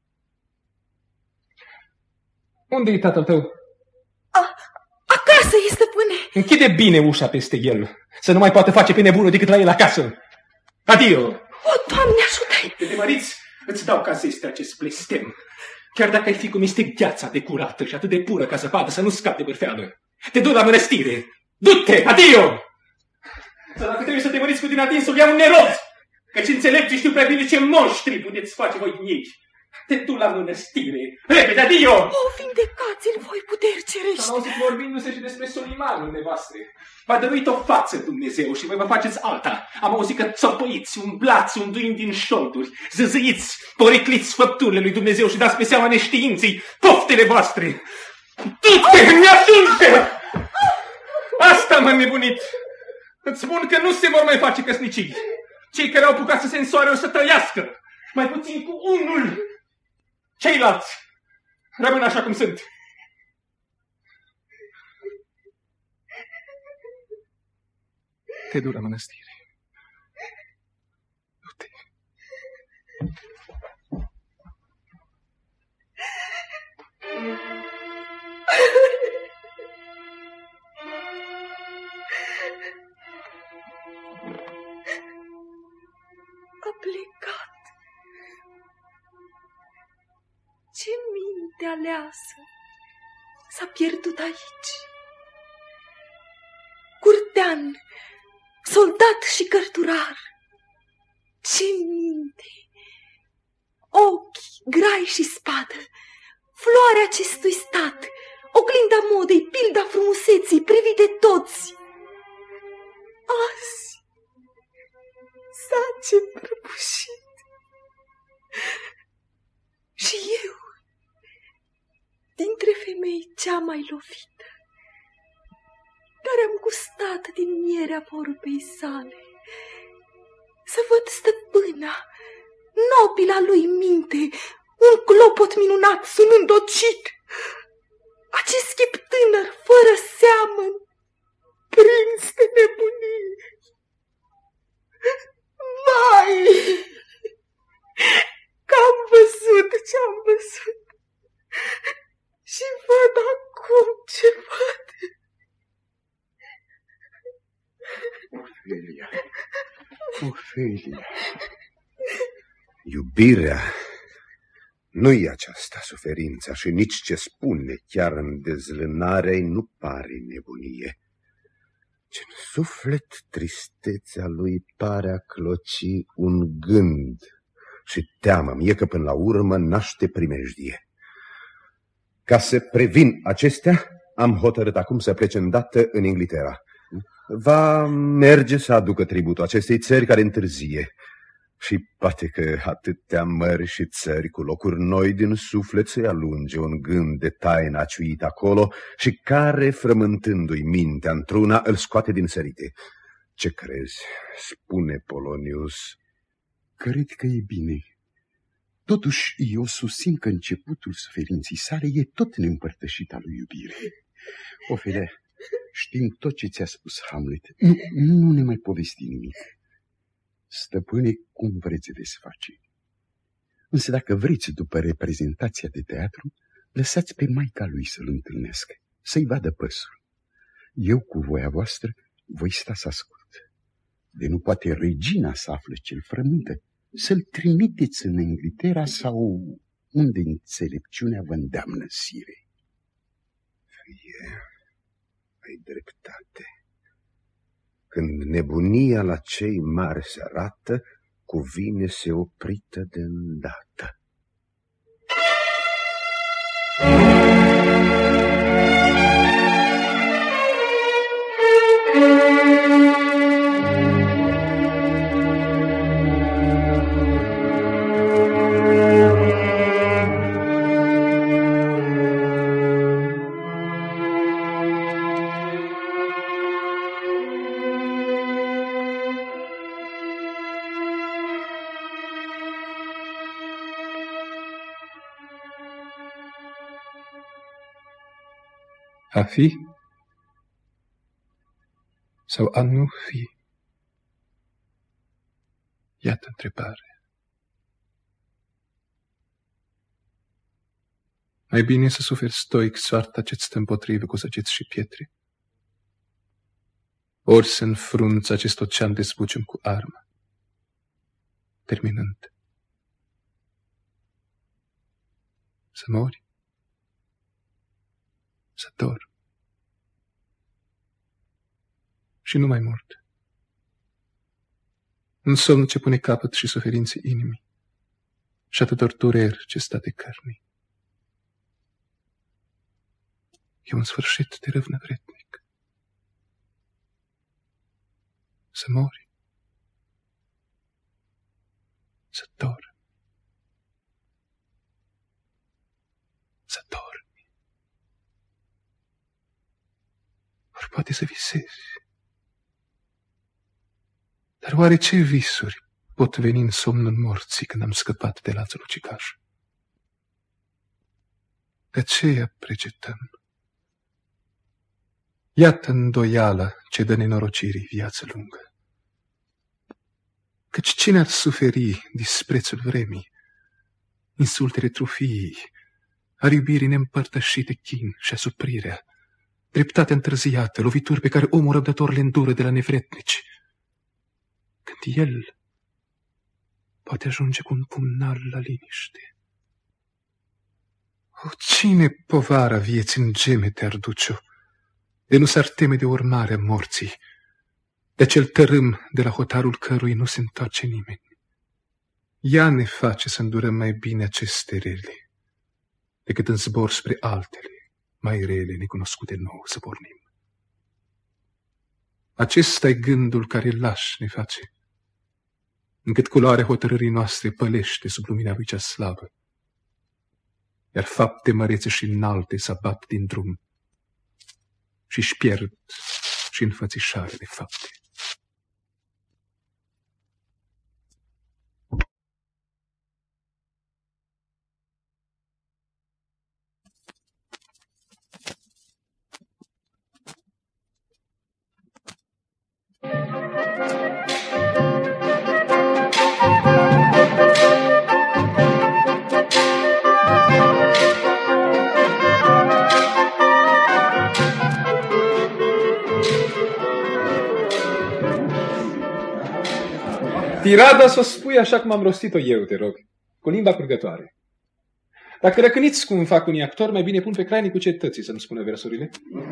Unde e tatăl tău? Acasă e, stăpâne. Închide bine ușa peste el, să nu mai poată face pe nebunul decât la el acasă. Adio! O, Doamne, ajută-i! Te demăriți? Îți dau ca zestre acest blestem. Chiar dacă ai fi cum este gheața de curată și atât de pură ca zăpadă să nu scape de bârfeală. Te duc la mănăstire. Du-te! Adio! Sau dacă trebuie să te măriți cu din atinsul, ia un neroz! Căci înțelepții știu prea bine ce monștri puteți face voi din ei. Te duc la mănăstire. Repede, adio! O, vindecați-l voi, puteri cerești. Am auzit vorbindu-se și despre Solimanul nevastre. V-a dăruit o față Dumnezeu și voi vă faceți alta. Am auzit că țopăiți, umblați, unduind din șolduri, zăzăiți, poricliți făpturile lui Dumnezeu și dați pe seama neștiinței poftele voastre. Du-te, mi-ajunge! Asta m-a nebunit. Îți spun că nu se vor mai face căsnicii. Cei care au apucat să se însoare o să trăiască. Mai puțin cu unul. Ceilalți rămân așa cum sunt. Te duc la mănăstire. Du-te. A plecat. Ce minte aleasă s-a pierdut aici. Curtean, soldat și cărturar. Ce minte! Ochi, grai și spadă, floarea acestui stat, oglinda modei, pilda frumuseții, privit de toți. Azi zace prăbușit. Și eu, dintre femei cea mai lovită, care am gustat din mierea vorbei sale, să văd stăpâna, nobila lui minte, un clopot minunat sunând docit, acest chip tânăr, fără seamăn, prins de nebunie. Vai! Că-am văzut ce-am văzut și văd acum ce văd. Ofelia, Ofelia, Iubirea nu-i aceasta suferința și nici ce spune chiar în dezlânare nu pare nebunie. Ce-n suflet tristețea lui pare a cloci un gând și teamă-mi e că până la urmă naște primejdie. Ca să previn acestea, am hotărât acum să plece îndată în Inglaterra. Va merge să aducă tributul acestei țări care întârzie. Și poate că atâtea mări și țări cu locuri noi din suflet să-i alunge un gând de taină aciuit acolo și care, frământându-i mintea într-una, îl scoate din sărite. Ce crezi? Spune, Polonius. Cred că e bine. Totuși, eu susțin că începutul suferinții sale e tot neîmpărtășit al lui iubire. Ofelia, știm tot ce ți-a spus Hamlet. Nu ne mai povesti nimic. Stăpâne, cum vreți veți face. Însă dacă vreți, după reprezentația de teatru, lăsați pe maica lui să-l întâlnească, să-i vadă păsul. Eu, cu voia voastră, voi sta să ascult. De nu poate regina să află ce-l frământă, să-l trimiteți în Inglaterra sau unde înțelepciunea vă îndeamnă, sire. Fie, ai dreptate. Când nebunia la cei mari se arată, cuvine se oprită de îndată. A fi sau a nu fi? Iată întrebare. Mai bine să suferi stoic soarta ce-ți stă împotrivă cu săgeți și pietre, ori să înfrunți acest ocean de zbucium cu armă, terminând. Să mori, să dor. Și nu mai mult. Un somn ce pune capăt și suferinței inimii și atâtor dureri ce sta de cărnii. E un sfârșit de râvnă vrednic. Să mori, să dor, să dormi. Ori poate să visezi. Dar oare ce visuri pot veni în somnul morții când am scăpat de lațul ucigaș? De aceea precetăm. Iată îndoiala ce dă nenorocirii viață lungă. Căci cine ar suferi disprețul vremii, insultele trufiei, ar iubirii neîmpărtășite chin și asuprirea, dreptatea întârziată, lovituri pe care omul răbdător le îndură de la nevretnici, când el poate ajunge cu un pumnal la liniște. O, cine povara vieții în gemete ar duce-o, de nu s-ar teme de urmarea morții, de acel tărâm de la hotarul cărui nu se întoarce nimeni. Ea ne face să îndurăm mai bine aceste rele, decât în zbor spre altele, mai rele, necunoscute nou, să pornim. Acesta e gândul care laș ne face, încât culoarea hotărârii noastre pălește sub lumina lui cea slavă, iar fapte mărețe și înalte se abat din drum și-și pierd și înfățișare de fapte. Tirada să o spui așa cum am rostit-o eu, te rog, cu limba curgătoare. Dacă răcâniți cum fac unii actori, mai bine pun pe crainicul cetății să nu spună versurile.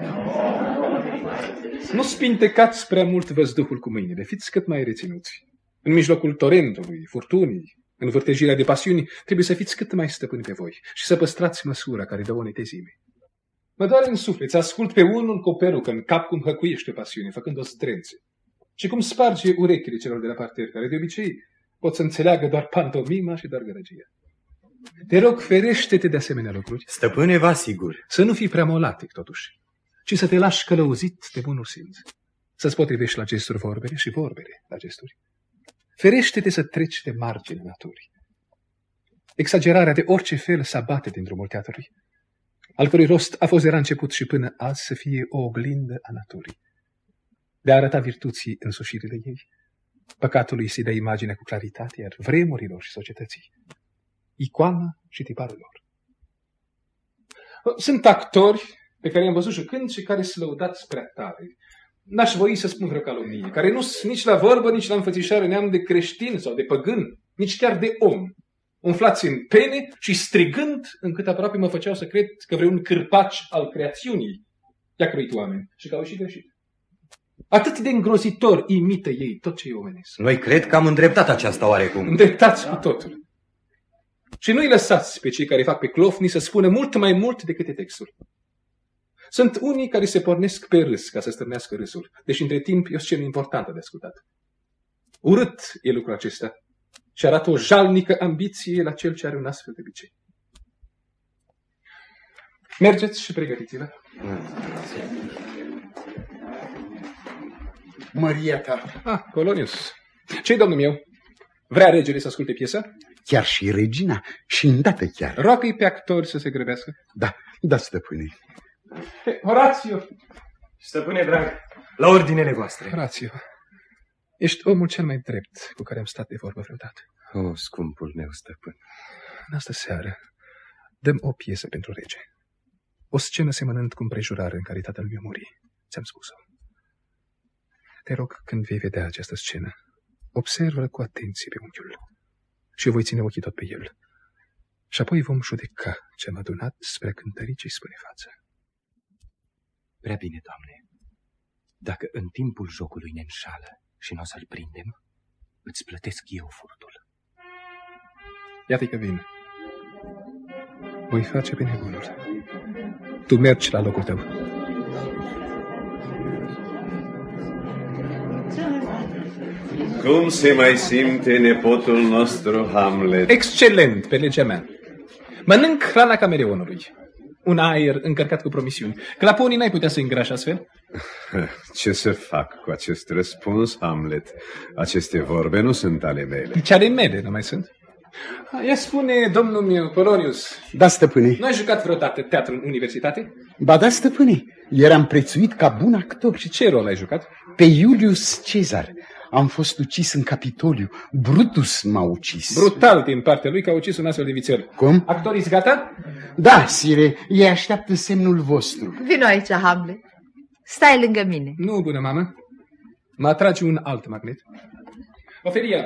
Nu spintecați prea mult văzduhul cu mâinile, fiți cât mai reținuți. În mijlocul torentului, furtunii, în vârtejirea de pasiuni, trebuie să fiți cât mai stăpâni pe voi și să păstrați măsura care dă o netezime. Mă doare în suflet să ascult pe unul cu o perucă în cap cum hăcuiește pasiune, făcând o strențe. Și cum sparge urechile celor de la parter, care de obicei pot să înțeleagă doar pantomima și doar gărăgia. Te rog, ferește-te de asemenea lucruri. Stăpâne, vă asigur. Să nu fii prea molatic, totuși, ci să te lași călăuzit de bunul simț. Să-ți potrivești la gesturi vorbele și vorbele la gesturi. Ferește-te să treci de marginea naturii. Exagerarea de orice fel se abate din drumul teatrului, al cărui rost a fost de la început și până azi să fie o oglindă a naturii, de a arăta virtuții însușirile ei, păcatului să-i dă imaginea cu claritate, iar vremurilor și societății, icoana și tiparul lor. Sunt actori pe care i-am văzut jucând și care sunt lăudați prea tare. N-aș voi să spun vreo calomnie, care nu sunt nici la vorbă, nici la înfățișare neam de creștin sau de păgân, nici chiar de om, umflați în pene și strigând încât aproape mă făceau să cred că vreun cârpaci al creațiunii i-a crăit oameni și că au ieșit greșit. Atât de îngrozitor imită ei tot ce e omenesc. Noi cred că am îndreptat aceasta oarecum. Îndreptați cu totul. Și nu-i lăsați pe cei care fac pe clofni să spună mult mai mult decât e textul. Sunt unii care se pornesc pe râs ca să stârnească râsul, deși între timp e o scenă importantă de ascultat. Urât e lucrul acesta și arată o jalnică ambiție la cel ce are un astfel de obicei. Mergeți și pregătiți-vă. Măria ta. Polonius. Ce-i, domnul meu? Vrea regele să asculte piesa? Chiar și regina, și îndată chiar. Roagă-i pe actori să se grăbească. Da, stăpâne. Horațiu! Stăpâne drag, la ordinele voastre. Horațiu, ești omul cel mai drept cu care am stat de vorbă vreodată. O, scumpul meu stăpân. În astă seară dăm o piesă pentru rege. O scenă semănând cu împrejurare în care tatăl meu muri. Ți-am spus-o. Te rog, când vei vedea această scenă, observă cu atenție pe unchiul și eu voi ține ochii tot pe el. Și apoi vom judeca ce am adunat spre cântării ce-i spune față. Prea bine, Doamne. Dacă în timpul jocului ne înșală și nu o să-l prindem, îți plătesc eu furtul. Iată-i că vin. Voi face pe nebunul. Tu mergi la locul tău. Cum se mai simte nepotul nostru Hamlet? Excelent, pe legea mea. Mănânc hrana Camereonului. Un aer încărcat cu promisiuni. Claponii n-ai putea să îngrași astfel? Ce să fac cu acest răspuns, Hamlet? Aceste vorbe nu sunt ale mele. Nici ale mele nu mai sunt. Ia spune, domnul meu, Polonius. Da, stăpâne. Nu ai jucat vreodată teatru în universitate? Ba da, stăpâne. Eram prețuit ca bun actor. Și ce rol ai jucat? Pe Iulius Cezar. Am fost ucis în Capitoliu. Brutus m-a ucis. Brutal din partea lui că a ucis un astfel de vițel. Cum? Actorii-s gata? Da, sire, ei așteaptă semnul vostru. Vino aici, Hamlet. Stai lângă mine. Nu, bună mamă. Mă atrage un alt magnet. Ofelia.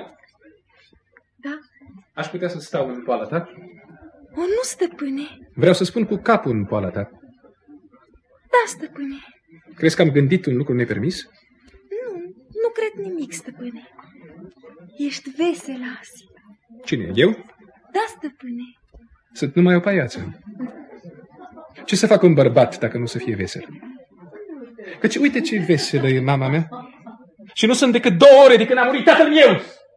Da? Aș putea să stau în poala ta? O, nu, stăpâne. Vreau să spun cu capul în poala ta. Da, stăpâne. Crezi că am gândit un lucru nepermis? Nu cred nimic, stăpâne. Ești veselă azi. Cine, eu? Da, stăpâne. Sunt numai o paiață. Ce să fac un bărbat dacă nu să fie vesel? Căci uite ce veselă e mama mea. Și nu sunt decât 2 ore de când a murit tatăl meu.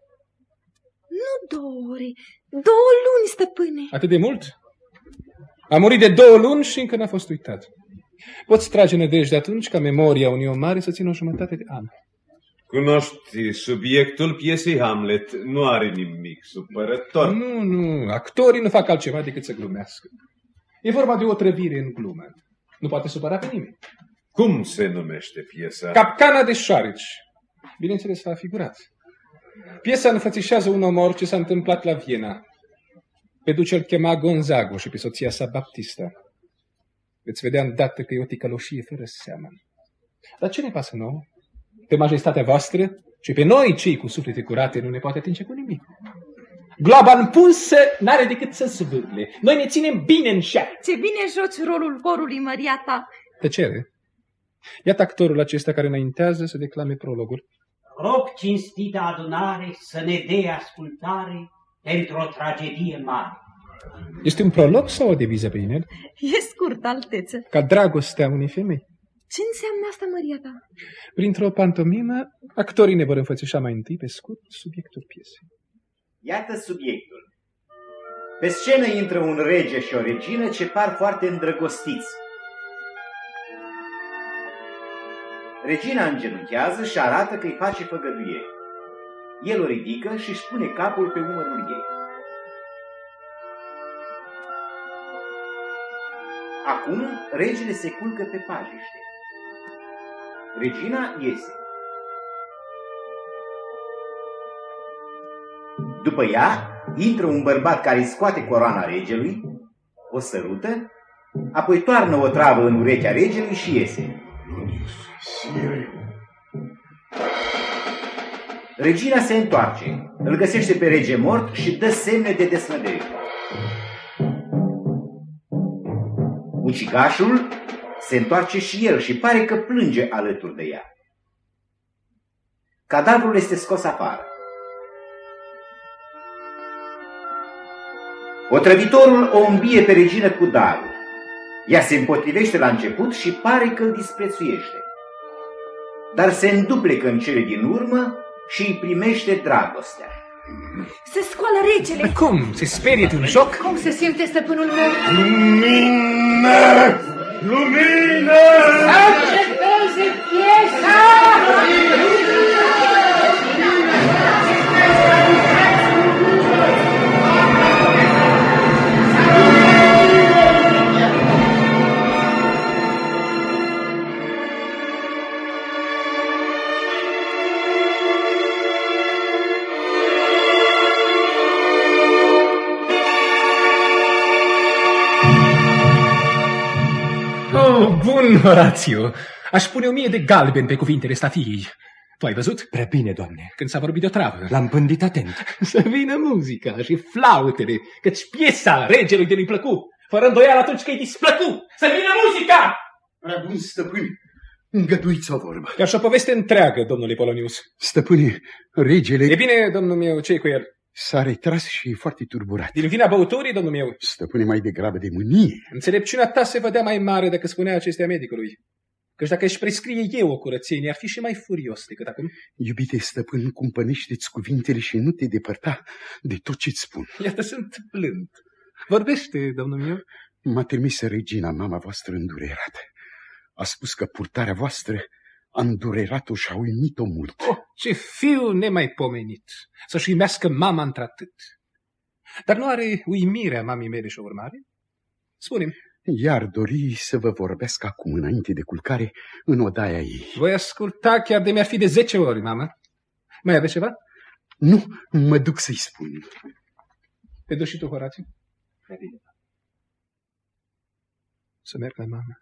Nu 2 ore, 2 luni, stăpâne. Atât de mult? A murit de 2 luni și încă n-a fost uitat. Poți trage nădejde atunci ca memoria unui om mare să țină o jumătate de an. Cunoști subiectul piesei Hamlet. Nu are nimic supărător. Nu. Actorii nu fac altceva decât să glumească. E vorba de o trăvire în glumă. Nu poate supăra pe nimeni. Cum se numește piesa? Capcana de șoareci. Bineînțeles, s-a figurat. Piesa înfățișează un omor ce s-a întâmplat la Viena. Pe duce îl chema Gonzago și pe soția sa Baptista. Veți vedea îndată că e o ticăloșie fără seamă. Dar ce ne pasă nouă? Pe majestatea voastră Și pe noi, cei cu suflete curate, nu ne poate atinge cu nimic. Gloaba împunsă n-are decât să zvârle. Noi ne ținem bine în șa. Ce bine joci rolul corului, Maria ta. Tăcere. Iată actorul acesta care înaintează să declame prologul. Rog cinstită adunare să ne dea ascultare pentru o tragedie mare. Este un prolog sau o deviză pe inel? E scurt, alteță. Ca dragostea unei femei. Ce înseamnă asta, Maria ta? Printr-o pantomimă, actorii ne vor înfățișa mai întâi pe scurt subiectul piesei. Iată subiectul. Pe scenă intră un rege și o regină ce par foarte îndrăgostiți. Regina îngenunchează și arată că îi face făgăduieri. El o ridică și își pune capul pe umărul ei. Acum regele se culcă pe pajiște. Regina iese. După ea, intră un bărbat care îi scoate coroana regelui, o sărută, apoi toarnă o travă în urechea regelui și iese. Regina se întoarce, îl găsește pe rege mort și dă semne de desnădejde. Ucigașul se întoarce și el și pare că plânge alături de ea. Cadavrul este scos afară. Otrăvitorul o îmbie pe regină cu darul. Ea se împotrivește la început și pare că îl disprețuiește. Dar se înduplecă în cele din urmă și îi primește dragostea. Se scoală regele. Cum? Se sperie de un șoc? Cum se simte stăpânul meu? Lumină! Lumină! Să înceteze piesa! Bun, Horațiu. Aș pune 1000 de galbeni pe cuvintele statiei. Tu ai văzut? Prea bine, doamne. Când s-a vorbit de o travă. L-am pândit atent. Să vină muzica și flautele, căci piesa regelui de nu-i plăcu. Fără îndoială atunci că îi displăcu. Să vină muzica! Prea bun, stăpâni, îngăduiți o vorbă. Ca și o poveste întreagă, domnule Polonius. Stăpâne, regele... E bine, domnul meu, ce-i cu el? S-a retras și e foarte turburat. Din vina băuturii, domnul meu? Stăpâne, mai degrabă de mânie. Înțelepciunea ta se vedea mai mare dacă spunea acestea medicului. Căci dacă își prescrie eu o curățenie, ar fi și mai furios decât acum. Iubite stăpân, cumpănește-ți cuvintele și nu te depărta de tot ce-ți spun. Iată, sunt blând. Vorbește, domnul meu. M-a trimis regina, mama voastră, îndurerată. A spus că purtarea voastră a îndurerat-o și a uimit-o mult. Oh, ce fiu nemaipomenit! Să-și uimească mama într-atât. Dar nu are uimirea mamii mele și o urmare? Spune-mi. Iar dori să vă vorbesc acum, înainte de culcare, în odaia ei. Voi asculta chiar de mi-ar fi de 10 ori, mamă. Mai aveți ceva? Nu, mă duc să-i spun. Te duci și tu, Horațiu? Să merg la mamă.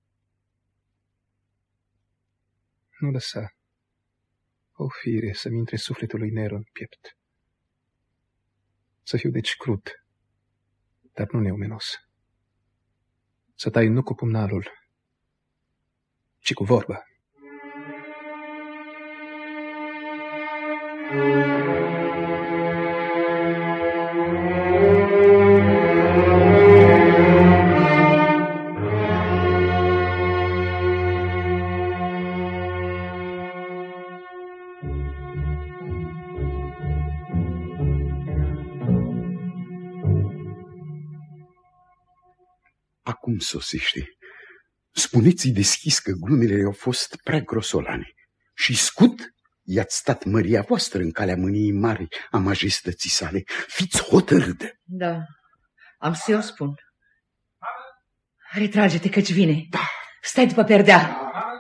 Nu lăsa o fire să-mi intre sufletul lui Nero în piept. Să fiu deci crud, dar nu neumenos. Să tai nu cu pumnalul, ci cu vorba. Acum sosește. Spuneți-i deschis că glumele au fost prea grosolane. Și scut i-ați stat măria voastră în calea mâniei mari a majestății sale. Fiți hotărâtă. Da, am să-i o spun. Retrage-te căci vine. Da. Stai după perdea.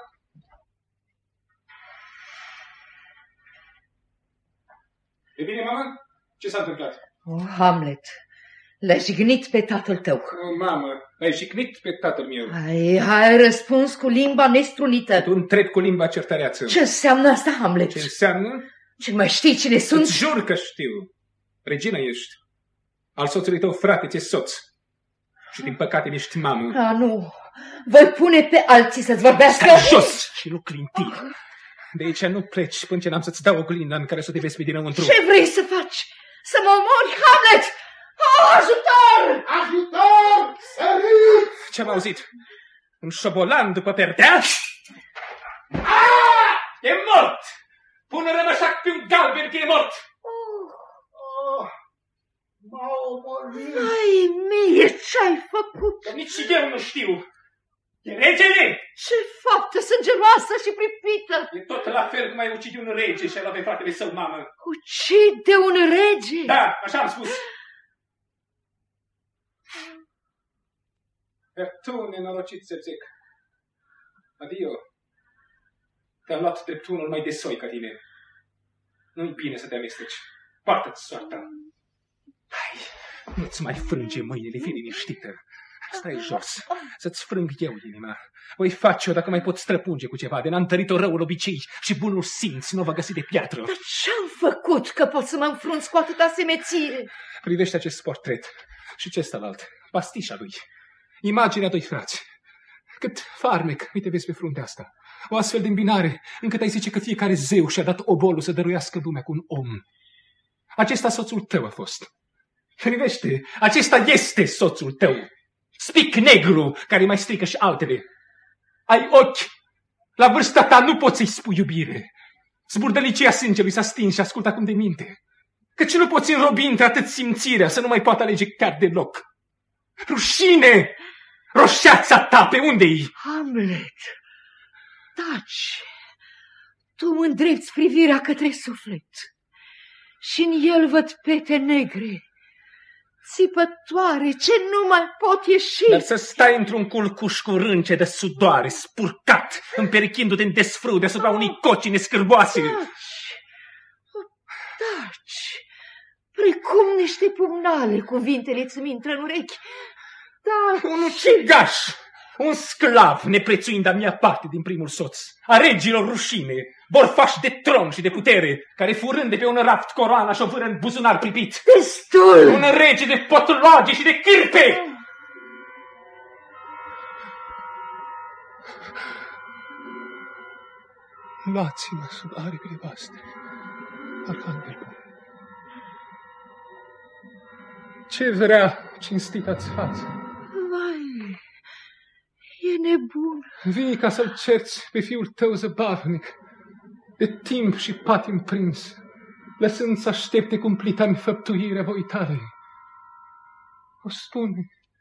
E bine, mama? Ce s-a întâmplat? Oh, Hamlet, l-ai jignit pe tatăl tău. Oh, mamă, l-ai jignit pe tatăl meu. Ai răspuns cu limba nestrunită. Tu întrebi cu limba certăreață. Ce înseamnă asta, Hamlet? Ce înseamnă? Ce mai știi cine sunt? Îți jur că știu. Regina ești. Al soțului tău frate ți-e soț. Și din păcate ești mamă. Nu. Voi pune pe alții să-ți vorbească. Stai jos și nu clinti. De aici nu pleci până ce n-am să-ți dau oglinda în care să te vezi pe dinăuntru. Ce vrei să faci? Să mă omori, Hamlet? Ajutor! Ajutor! Săriți! Ce-am auzit? Un șobolan după perdea? E mort! Pune rămășac pe un galben că e mort! M-a omorât! Ai mie, ce-ai făcut? Că nici eu nu știu. E regele! Ce faptă sângeroasă și pripită! E tot la fel cum ai ucide un rege și ai luat pe fratele său, mamă. Ucide un rege? Da, așa am spus. Iar tu, nenorocit Zebzec, adio. Te-am luat dreptunul mai de soi ca tine. Nu-i bine să te amesteci. Poartă-ți soarta. Hai, nu-ți mai frânge mâinile, fii liniștită. Stai jos, să-ți frâng eu inima. Voi face-o dacă mai pot străpunge cu ceva, de n-a întărit-o răul obicei și bunul simț nu va găsi de piatră. Dar ce-am făcut că pot să mă înfrunți cu atâta semețire? Privește acest portret și ce ăstălalt, pastișa lui, imaginea doi frați. Cât farmec, uite vezi pe fruntea asta. O astfel de îmbinare, încât ai zice că fiecare zeu și-a dat obolul să dăruiască lumea cu un om. Acesta soțul tău a fost. Privește, acesta este soțul tău. Spic negru, care mai strică și altele. Ai ochi. La vârsta ta nu poți să-i spui iubire. Zburdălicia sângelui s-a stins și ascultă acum de minte. Căci nu poți înrobi între atât simțirea să nu mai poată alege chiar deloc. Rușine! Roșeața ta, pe unde-i? Hamlet, taci. Tu mă îndrepți privirea către suflet și în el văd pete negre, țipătoare, ce nu mai pot ieși. Dar să stai într-un culcuș cu rânce de sudoare, spurcat, împerichindu-te în desfrâu deasupra unei coci nescârboase. Taci, precum niște pumnale, cuvintele-ți mi intră în urechi. Da, un ucigaș, un sclav, neprețuind a mea parte din primul soț, a regilor rușine, borfaș de tron și de putere, care furând de pe un raft coroana și-o vâră în buzunar pripit. Destul! Un rege de potloage și de cârpe! Luați-mă sub aripile voastre, arhanghel bun. Ce vrea cinstita-ți față? Vai, e nebun. Vii ca să-l cerți pe fiul tău zăbavnic, de timp și patim prins, lăsând să aștepte cumplita înfăptuirea voii tale. O spune,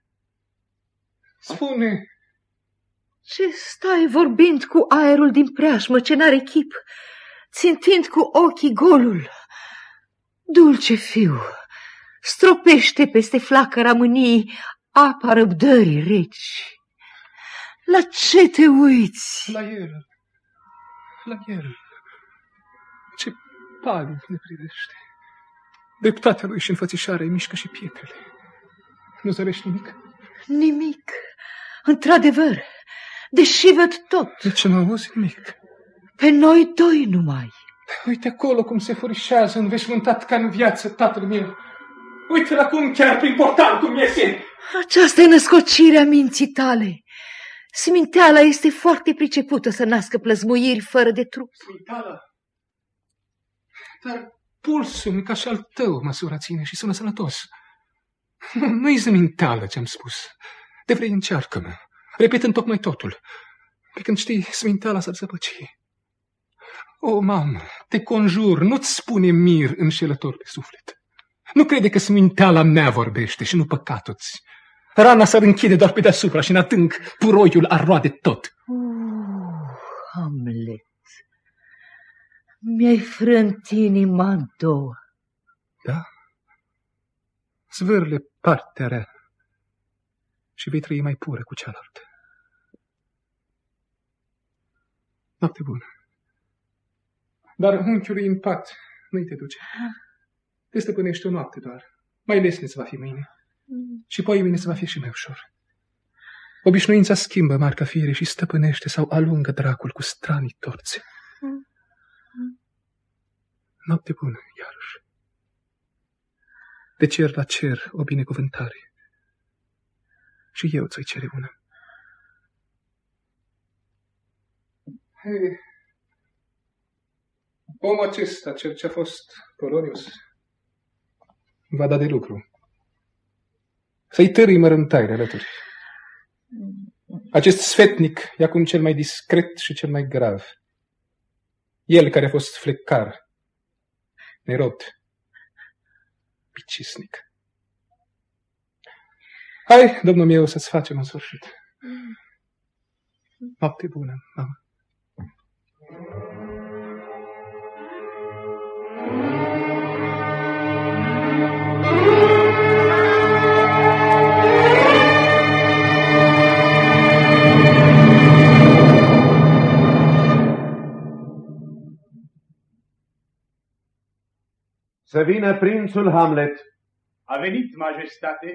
spune. Ce stai vorbind cu aerul din preajmă ce n-are chip, țintind cu ochii golul? Dulce fiu, stropește peste flacăra mâniei apa răbdării reci. La ce te uiți? La el, la el. Ce palid ne privește. Dreptatea lui și înfățișarea îi mișcă și pietrele. Nu zărești nimic? Nimic. Într-adevăr, deși văd tot. De ce nu auzi nimic? Pe noi doi numai. Uite acolo cum se furișează înveșmântat ca în viață tatăl meu. Uite-l acum chiar prin portal cum iese. Aceasta e născocirea minții tale. Sminteala este foarte pricepută să nască plăzmuiri fără de trup. Sminteala? Dar pulsul, ca și al tău, măsura ține și sună sănătos. Nu-i sminteală ce-am spus. De vrei încearcă-mă, repetând tocmai totul. Pe când știi, sminteala s-ar zăpăci. O, mamă, te conjur, nu-ți spune mir înșelător de suflet. Nu crede că sminteala mea vorbește și nu păcatul-ți. Rana s-ar închide doar pe deasupra și în adânc puroiul ar roade tot. Hamlet, mi-ai frânt inima în două. Da? Zvârle partea rea și vei trăi mai pură cu cealaltă. Noapte bună. Dar unchiului în pat nu-i te duce. Te stăpânești o noapte doar. Mai lesne va fi mâine. Și poi mâine va fi și mai ușor. Obișnuința schimbă marca fiere și stăpânește sau alungă dracul cu stranii torțe. Noapte bună, iarăși. De cer la cer o binecuvântare. Și eu ți-o cere una. Hei, omul acesta, cel ce a fost Polonius, va da de lucru. Să-i târâi mărântaire alături. Acest sfetnic e acum cel mai discret și cel mai grav. El care a fost flecar, nerod, picisnic. Hai, domnul meu, să-ți facem în sfârșit. Noapte bună, mamă. Să vină prințul Hamlet. A venit, majestate.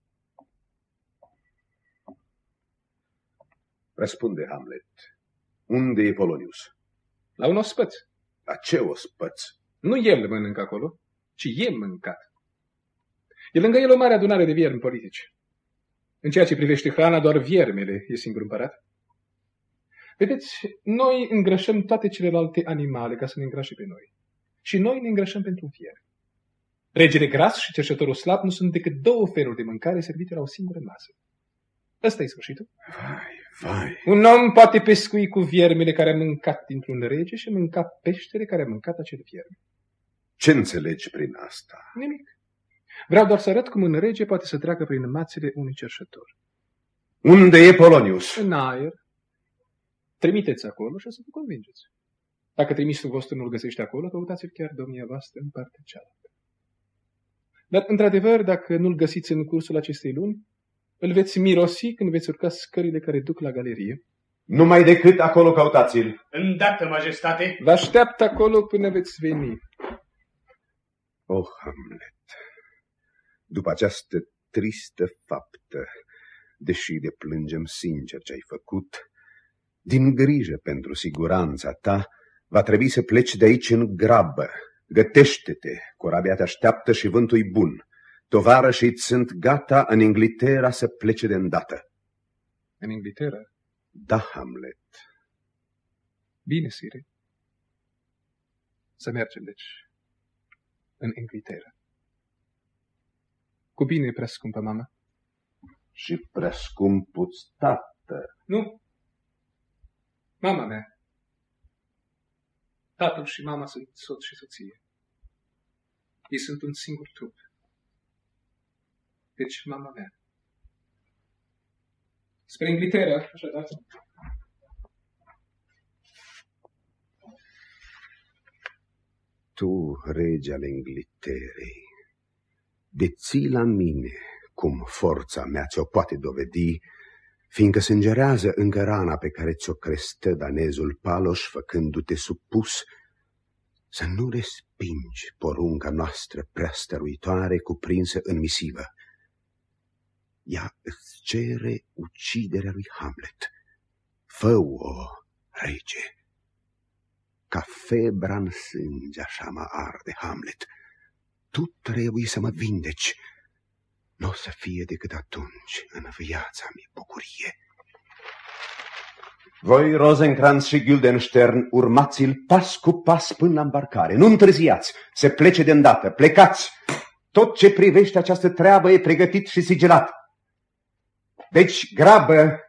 Răspunde, Hamlet. Unde e Polonius? La un ospăț. La ce ospăț? Nu el mănâncă acolo, ci e mâncat. E lângă el o mare adunare de viermi politici. În ceea ce privește hrana, doar viermele e singur împărat. Vedeți, noi îngrășăm toate celelalte animale ca să ne îngrașe pe noi. Și noi ne îngrășăm pentru un fier. Regele gras și cerșătorul slab nu sunt decât două feluri de mâncare servite la o singură masă. Ăsta e sfârșitul. Vai. Un om poate pescui cu viermele care a mâncat dintr-un rege și mânca peștele care a mâncat acele vierme. Ce înțelegi prin asta? Nimic. Vreau doar să arăt cum un rege poate să treacă prin mațele unui cerșător. Unde e Polonius? În aer. Trimiteți acolo și o să vă convingeți. Dacă trimisul vostru nu-l găsește acolo, căutați-l chiar domnia voastră în partea cealaltă. Dar, într-adevăr, dacă nu-l găsiți în cursul acestei luni, îl veți mirosi când veți urca scările care duc la galerie. Numai decât acolo căutați-l. Îndată, majestate. Vă așteaptă acolo până veți veni. Oh, Hamlet, după această tristă faptă, deși de plângem sincer ce ai făcut, din grijă pentru siguranța ta, va trebui să pleci de aici în grabă. Gătește-te, corabia te așteaptă și vântul-i bun. Tovarășii sunt gata în Inglaterra să plece de îndată. În Inglaterra? Da, Hamlet. Bine, sire. Să mergem, deci, în Inglaterra. Cu bine, prea scumpă mamă. Și prea scumpuț tată. Nu. Mama mea. Tatăl și mama sunt soț și soție. Ei sunt un singur trup. Deci, mama mea. Spre Inglaterra, așadar. Tu, rege al Ingliterei, deții la mine cum forța mea ți-o poate dovedi, fiindcă sângerează încă rana pe care ți-o crestă danezul Paloș, făcându-te supus, să nu respingi porunca noastră prea stăruitoare cuprinsă în misivă. Ea îți cere uciderea lui Hamlet. Fă-o, rege. Ca febra în sânge așa mă arde, Hamlet. Tu trebuie să mă vindeci. Nu o să fie decât atunci în viața mea bucurie. Voi, Rosencrantz și Guildenstern, urmați-l pas cu pas până la îmbarcare. Nu întârziați, se plece de îndată, plecați. Tot ce privește această treabă e pregătit și sigilat. Deci, grabă!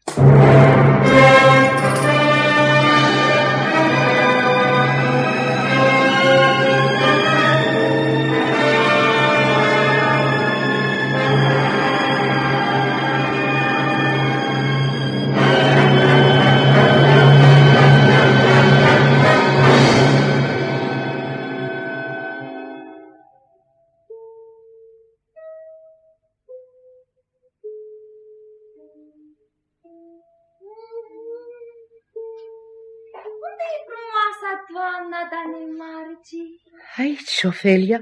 Doamna Danemarcii. Aici, Ofelia.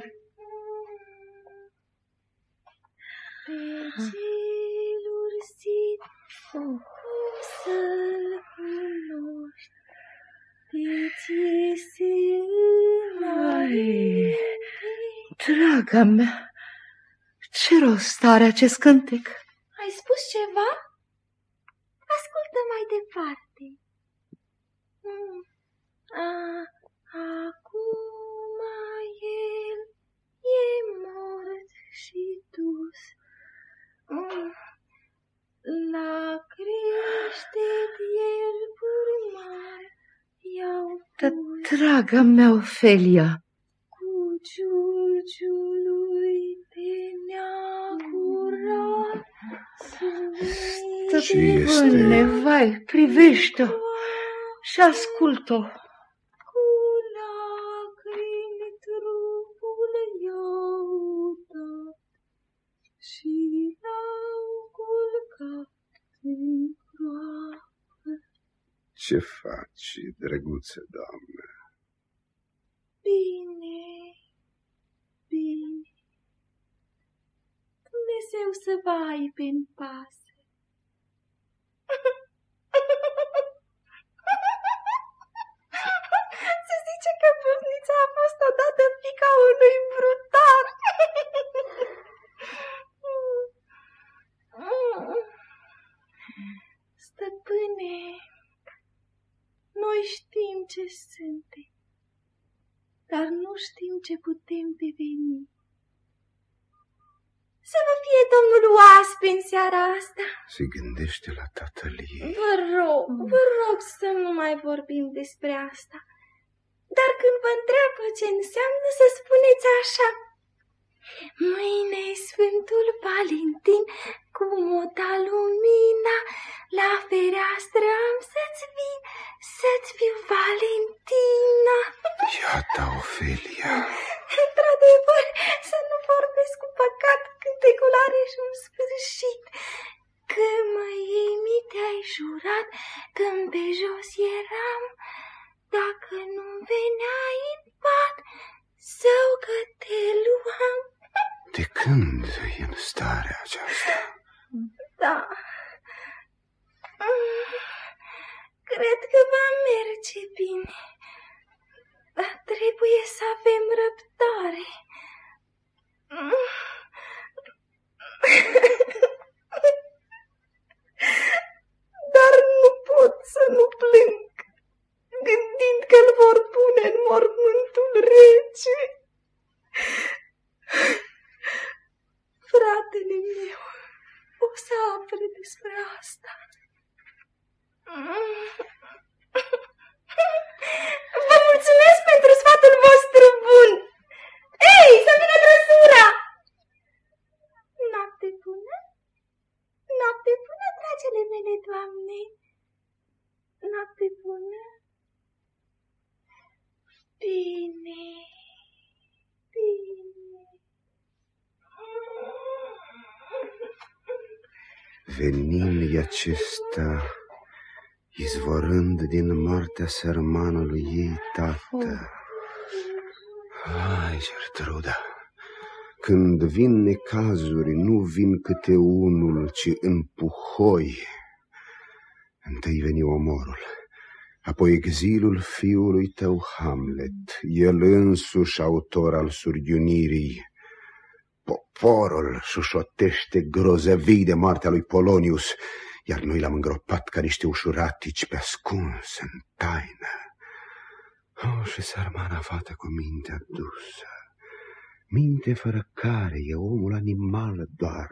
Pe cel ursit, cum să-l cunoști, de ce se Draga mea, ce rost are acest cântec? Ai spus ceva? Ascultă mai departe. Acum el e mort și dus. La creștet ierburi mari i-au pus. Draga mea, Ofelia, cu giulgiului pe neacurat. Stăpâne, vai, privește-o și ascult-o. Cu lacrimi trupul i-au dat și l-au culcat în groapă. Ce faci, drăguță doamnă? Bine, bine. Dumnezeu să vă aibă în pasă. Se zice că pârnița a fost odată fiica unui brutar. Stăpâne, noi știm ce suntem, dar nu știm ce putem deveni. Să vă fie domnul oaspe în seara asta. Se gândește la tatăl ei. Vă rog să nu mai vorbim despre asta. Dar când vă întreabă ce înseamnă, să spuneți așa: mâine Sfântul Valentin, cum o da lumina, la fereastră am să-ți vin, să-ți fiu Valentina. Iată, Ofelia. Într-adevăr, să nu vorbesc cu păcat, cântecul are și un sfârșit. Că măimii te-ai jurat când pe jos eram, dacă nu-mi veneai în pat, zău că te luam. De când e în starea aceasta? Da. Cred că va merge bine. Dar trebuie să avem răbdare. Dar nu pot să nu plâng, gândind că-l vor pune în mormântul rece. Fratele meu o să afle despre asta. Vă mulțumesc pentru sfatul vostru bun. Ei, să vină trăsura! Noapte bună? Noapte bună, dragele mele, Doamne! Noapte bună! Bine, bine. Venin acesta, izvorând din moartea sărmanului ei tată. Ai, Gertruda, când vin necazuri, nu vin câte unul, ci în puhoi. Întâi veni omorul, apoi exilul fiului tău Hamlet, el însuși autor al surghiunirii. Poporul șușotește grozăvii de moartea lui Polonius, iar noi l-am îngropat ca niște ușuratici pe ascuns în taină. Și sărmana fată cu mintea dusă, minte fără care e omul animal doar.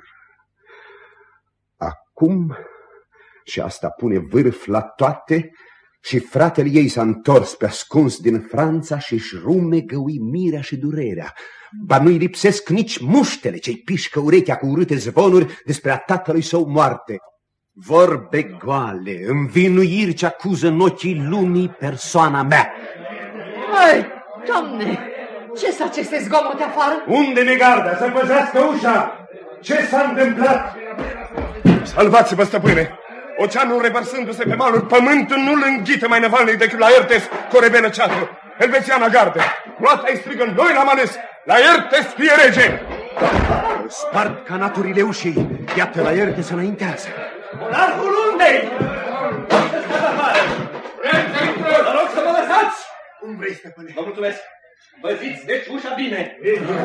Acum, și asta pune vârf la toate, și fratele ei s-a întors pe ascuns din Franța și-și rumegă uimirea și durerea. Ba nu-i lipsesc nici muștele ce-i pișcă urechea cu urâte zvonuri despre a tatălui său moarte. Vorbe goale, învinuiri ce acuză în ochii lumii persoana mea. Măi, Doamne, ce-s aceste zgomote afară? Unde-mi garda? Să păzească ușa! Ce s-a întâmplat? Salvați-vă, stăpâne! Oceanul revărsându-se pe malul, pământul nu-l înghită mai năvalnic decât la Ertes, corebenă ceatră. Elvețiana gardă. Gloata-i strigă, noi l-am ales. La Ertes fie rege! Spart canaturile ușii. Iată, la Ertes înaintează. Monarhul unde-i? Vă rog să mă lăsați! Cum vrei, stăpâne? Vă mulțumesc. Văziți deci ușa bine.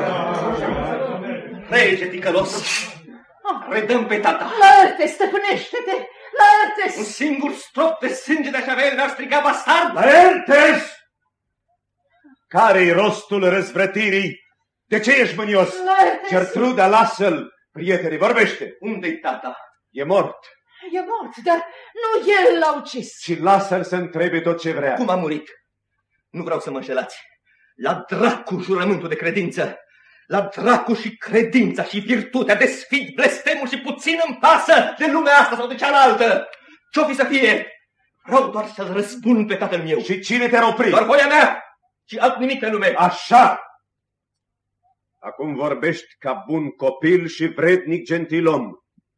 Rege ticălos. Redăm pe tata. Laertes, stăpânește-te! Laertes! Un singur strop de sânge de-aș avea, n-ar striga bastard? Laertes! Care-i rostul răzvrătirii? De ce ești mânios? Laertes! Gertruda, lasă-l! Prietene, vorbește! Unde-i tata? E mort. E mort, dar nu el l-a ucis. Și lasă-l să întrebe tot ce vrea. Cum a murit? Nu vreau să mă înșelați. La dracu jurământul de credință! La dracu și credința și virtutea, desfid blestemul și puțin îmi pasă de lumea asta sau de cealaltă. Ce-o fi să fie? Vreau doar să-l răspund pe tatăl meu. Și cine te-ar opri? Doar voia mea și alt nimic pe lume. Așa! Acum vorbești ca bun copil și vrednic gentilom.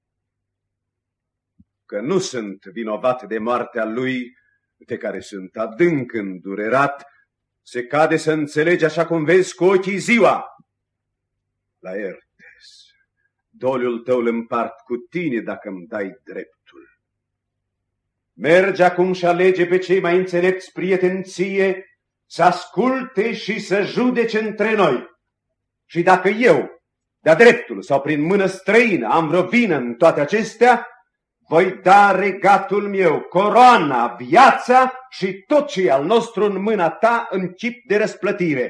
Că nu sunt vinovat de moartea lui, de care sunt adânc îndurerat, se cade să înțelegi așa cum vezi cu ochii ziua. Laertes, doliul tău îl împart cu tine dacă îmi dai dreptul. Mergi acum și alege pe cei mai înțelepți prieteni ție să asculte și să judece între noi. Și dacă eu, de-a dreptul sau prin mână străină, am vreo vină în toate acestea, voi da regatul meu, coroana, viața și tot ce e al nostru în mâna ta în chip de răsplătire.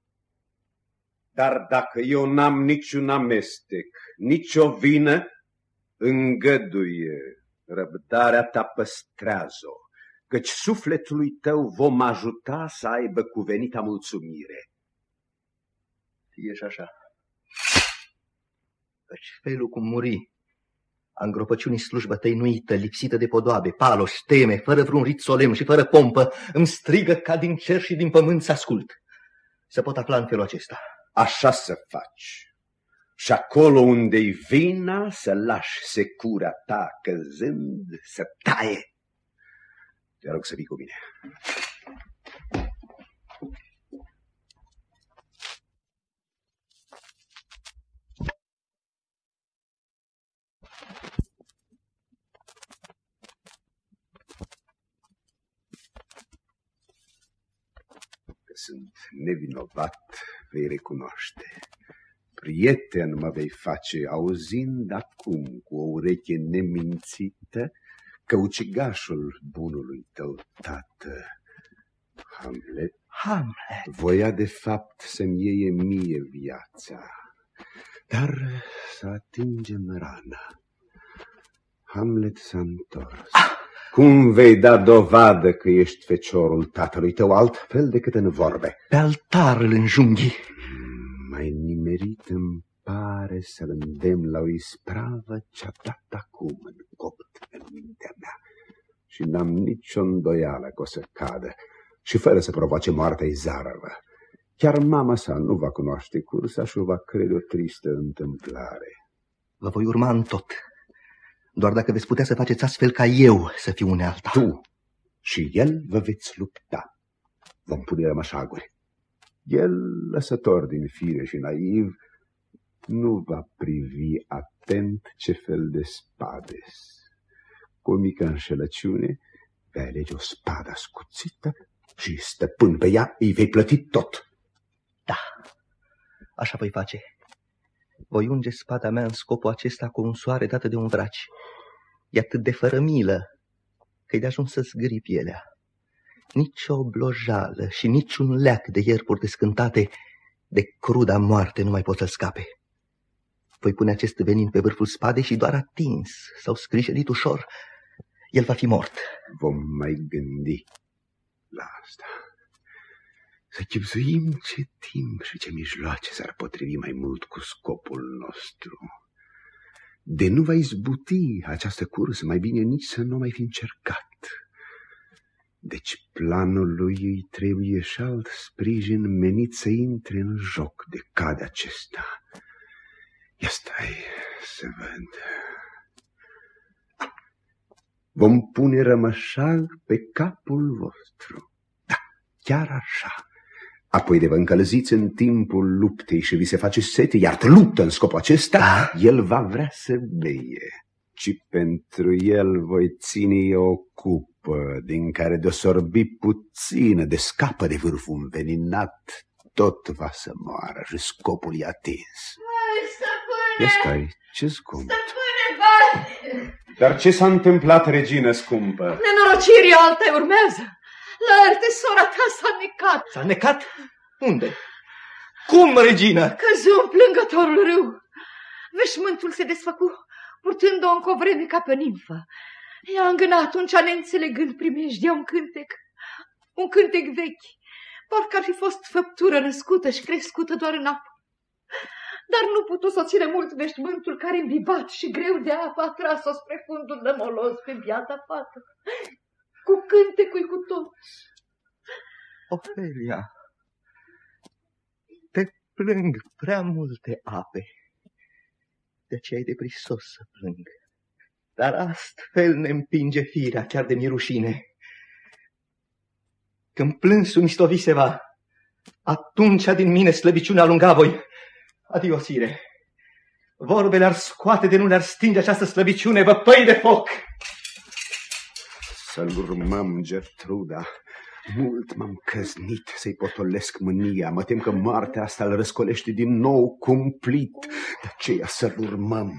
Dar dacă eu n-am niciun amestec, nicio vină, îngăduie, răbdarea ta păstrează-o, căci sufletului tău vom ajuta să aibă cuvenita mulțumire. Fie și așa. Căci felul cum muri, a îngropăciunii slujbă tăinuită, lipsită de podoabe, paloș, teme, fără vreun rit solemn și fără pompă, îmi strigă ca din cer și din pământ să ascult. Să pot afla în felul acesta. Așa să faci. Și acolo unde-i vina, să lași secura ta căzând să taie. Te rog să vii cu mine. Că sunt nevinovat, vei recunoaște. Prieten mă vei face, auzind acum cu o ureche nemințită că ucigașul bunului tău tată, Hamlet, voia de fapt să-mi iei mie viața, dar să atingem rana. Hamlet s-a întors. Cum vei da dovadă că ești feciorul tatălui tău altfel decât în vorbe? Pe altar îl înjunghi. Mai nimerit îmi pare să-l îndemn la o ispravă ce-a dat acum în copt în mintea mea. Și n-am nicio îndoială că o să cadă și fără să provoace moartea izarăvă. Chiar mama sa nu va cunoaște cursa și o va crede o tristă întâmplare. Vă voi urma în tot, doar dacă veți putea să faceți astfel ca eu să fiu unealta. Tu și el vă veți lupta. Vom pune rămășaguri. El, lăsător din fire și naiv, nu va privi atent ce fel de spades. Cu o mică înșelăciune vei alege o spadă ascuțită și, stăpân pe ea, îi vei plăti tot. Da, așa voi face. Voi unge spada mea în scopul acesta cu un soare dată de un vraci. E atât de fără milă că-i de ajuns să zgâri pielea. Nici o blojală și niciun leac de ierburi descântate de cruda moarte nu mai pot să scape. Voi pune acest venin pe vârful spadei și doar atins sau scrijelit ușor, el va fi mort. Vom mai gândi la asta. Să chipzuim ce timp și ce mijloace s-ar potrivi mai mult cu scopul nostru. De nu va izbuti această cursă, mai bine nici să nu mai fi încercat. Deci planul lui îi trebuie și alt sprijin menit să intre în joc de cade acesta. Ia stai să văd. Vom pune rămășag pe capul vostru. Da, chiar așa. Apoi de vă încălziți în timpul luptei și vi se face sete, iar luptă în scopul acesta, el va vrea să beie. Și pentru el voi ține o cupă din care de-o sorbi puțină de scapă de vârful înveninat tot va să moară și scopul e atins. Ia stai, ce scump? Dar ce s-a întâmplat, regină scumpă? Nenorocirii alte urmează. Laerte, sora ta s-a necat. S-a necat? Unde? Cum, regină? Căzu în plângătorul râu. Veșmântul se desfăcu, purtând-o încă o vreme ca pe nimfă. Ea îngâna atunci, neînțelegând primejdea un cântec vechi, parcă ar fi fost făptură născută și crescută doar în apă. Dar nu putu să ține mult veșmântul care, îmbibat și greu de apă, a tras-o spre fundul nămolos pe biata fată, cu cântecul cu toți. Ofelia, te plâng prea multe ape, de aceea e de prisos să plâng. Dar astfel ne împinge firea, chiar de mi-e rușine. Când plânsul mistovi se va, atunci din mine slăbiciunea alunga voi. Adio, sire. Vorbele ar scoate de nu le-ar stinge această slăbiciune, văpăi de foc. Să-l urmăm, Gertruda. Mult m-am căznit să-i potolesc mânia. Mă tem că moartea asta îl răscolește din nou cumplit. De aceea să-l urmăm.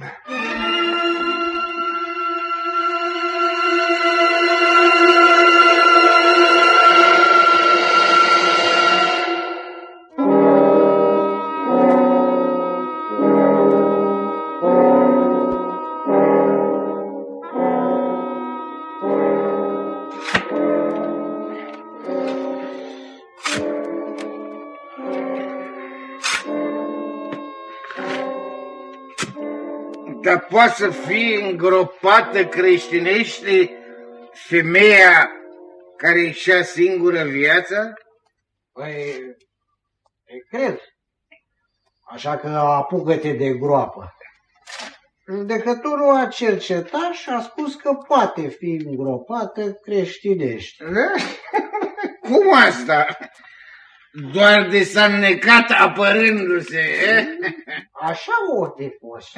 Dar poate să fie îngropată creștinește femeia care își-a singură viața? Păi, cred. Așa că apucă-te de groapă. Judecătorul a cercetat și a spus că poate fi îngropată creștinește. Cum asta? Doar de s-a înnecat apărându-se, Așa o de fost.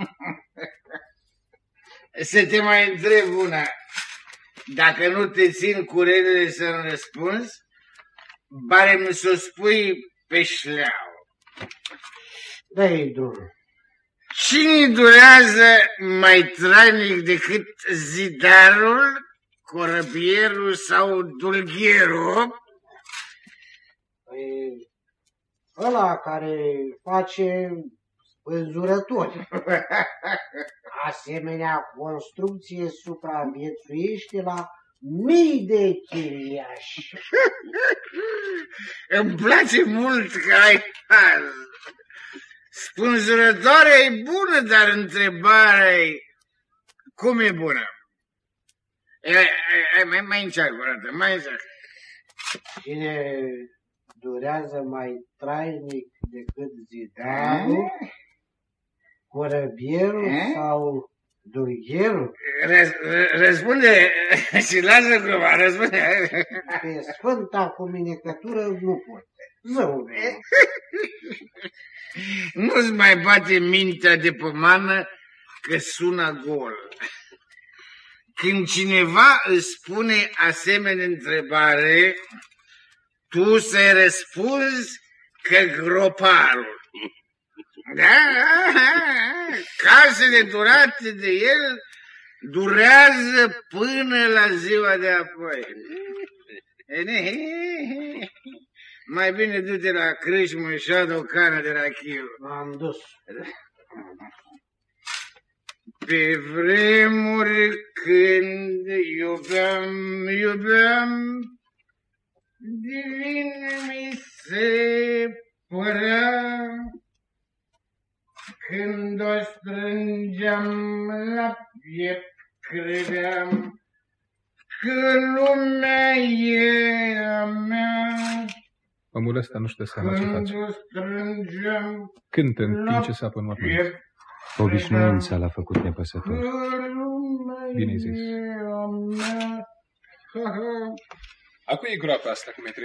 Să te mai întreb una. Dacă nu te țin cu relele să-mi răspunzi, bare-mi să o spui pe șleau. Da-i drumul. Cine durează mai trainic decât zidarul, corăbierul sau dulghierul? Păi, ăla care face spânzurători. Asemenea construcție supraviețuiește la mii de chiriași. Îmi place mult că ai haz. Spânzurătoarea e bună, dar întrebarea e cum e bună? Mai încearcă o dată, mai încearcă. Cine durează mai trainic decât zidarul, corăbierul sau dulghierul? Răspunde și lasă gluma, răspunde. Pe sfânta cuminecătură nu pot. Zău meu. Nu-ți mai bate mintea de pomană că sună gol. Când cineva îți spune asemenea întrebare, tu să-i răspunzi că groparul. Da? Casele durate de el durează până la ziua de apoi. Mai bine du-te la crâșmă și adă o cană de rachiu. M-am dus. Pe vremuri când iubeam, divin mi se părea, când o strângeam la piept, credeam că lumea e a mea. Omul ăsta nu știe seama ce face. Cântă în timp ce sapă în mormânt. Obișnuința l-a făcut nepăsător. Bine zis. A cui e groapa asta, cumetre?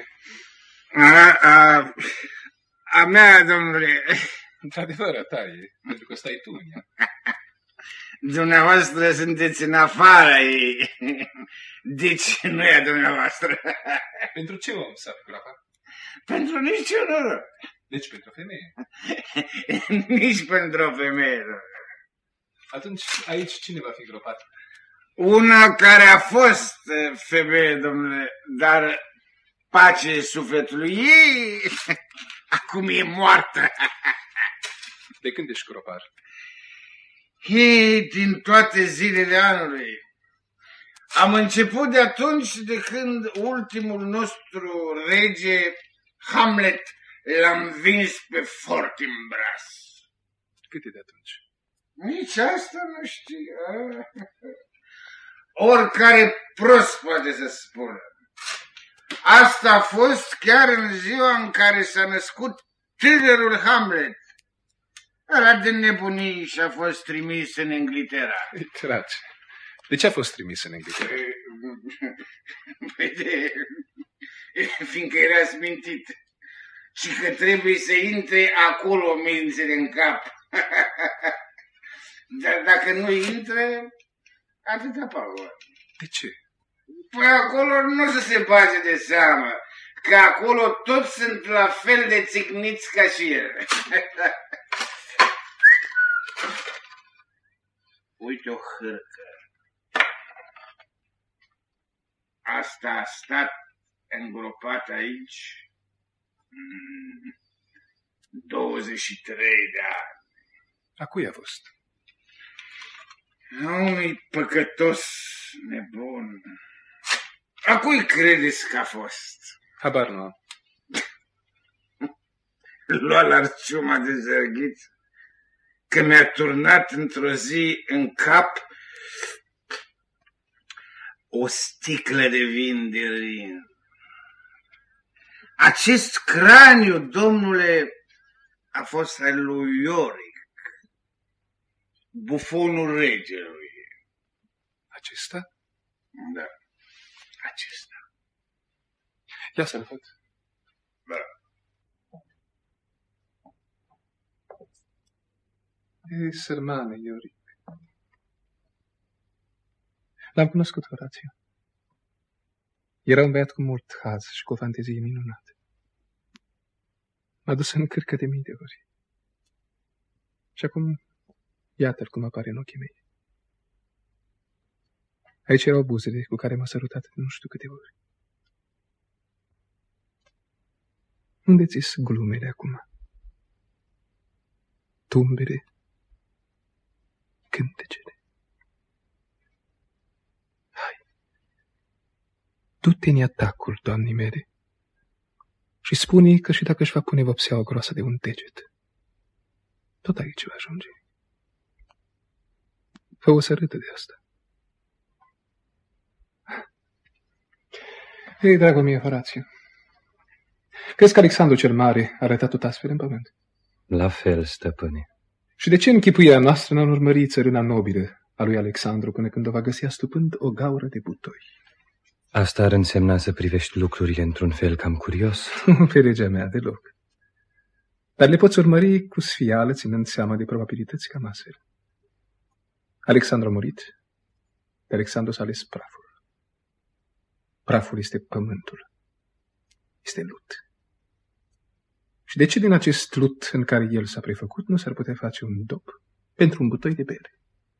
A mea, domnule. Într-adevăr, a ta e, pentru că stai tu în ea. Dumneavoastră sunteți în afara ei. Deci nu e a dumneavoastră. Pentru ce om sapă groapa? pentru niciunul. Deci pentru o femeie. Nici pentru o femeie. Atunci aici cine va fi gropat? Una care a fost femeie, domnule, dar pace sufletului ei, acum e moartă. De când ești gropar? Ei, din toate zilele anului. Am început de atunci de când ultimul nostru rege, Hamlet, l-am învins pe Fortinbras. Cât e de atunci? Nici asta nu știu. Oricare prost poate să spună. Asta a fost chiar în ziua în care s-a născut tânărul Hamlet. Ăla de nebunii și-a fost trimis în Inglaterra. Dragi, de ce a fost trimis în Inglaterra? Fiindcă era smintit. Și că trebuie să intre acolo mințele în cap. Dar dacă nu intră, atâta paură. De ce? Păi acolo nu să se bage de seamă, că acolo toți sunt la fel de țicniți ca și el. Uite o hârcă. Asta a stat îngropat aici 23 de ani. A cui a fost? A unui păcătos nebun. A cui credeți că a fost? Habar nu am. Lua l'arciuma de zărghiță, că mi-a turnat într-o zi în cap o sticlă de vin de rin. Acest craniu, domnule, a fost al lui Ioric, bufonul regelui. Acesta? Da, acesta. Ia să-l văd. Da. Ei, sărmane, Ioric. L-am cunoscut, Horațiu. Era un băiat cu mult haz și cu o fantezie minunată. M-a dus în cârcă de mii de ori. Și acum, iată-l cum apare în ochii mei. Aici erau buzele cu care m-a sărutat de nu știu câte ori. Unde ți-s glumele acum? Tumbele, cântecele. Hai, du-te în atacul, doamnii mele, și spune că și dacă își va pune vopseaua groasă de un deget, tot aici va ajunge. Fă-o să râdă de asta. Ei, dragul meu, Horațiu, crezi că Alexandru cel Mare a arătat tot astfel în pământ? La fel, stăpâne. Și de ce închipuirea noastră n-a urmărit țărâna nobilă a lui Alexandru până când o va găsi astupând o gaură de butoi? Asta ar însemna să privești lucrurile într-un fel cam curios. Pe legea mea, deloc. Dar le poți urmări cu sfială, ținând seama de probabilități cam astfel. Alexandru a murit, de Alexandru s-a ales praful. Praful este pământul. Este lut. Și de ce din acest lut în care el s-a prefăcut nu s-ar putea face un dop pentru un butoi de bere?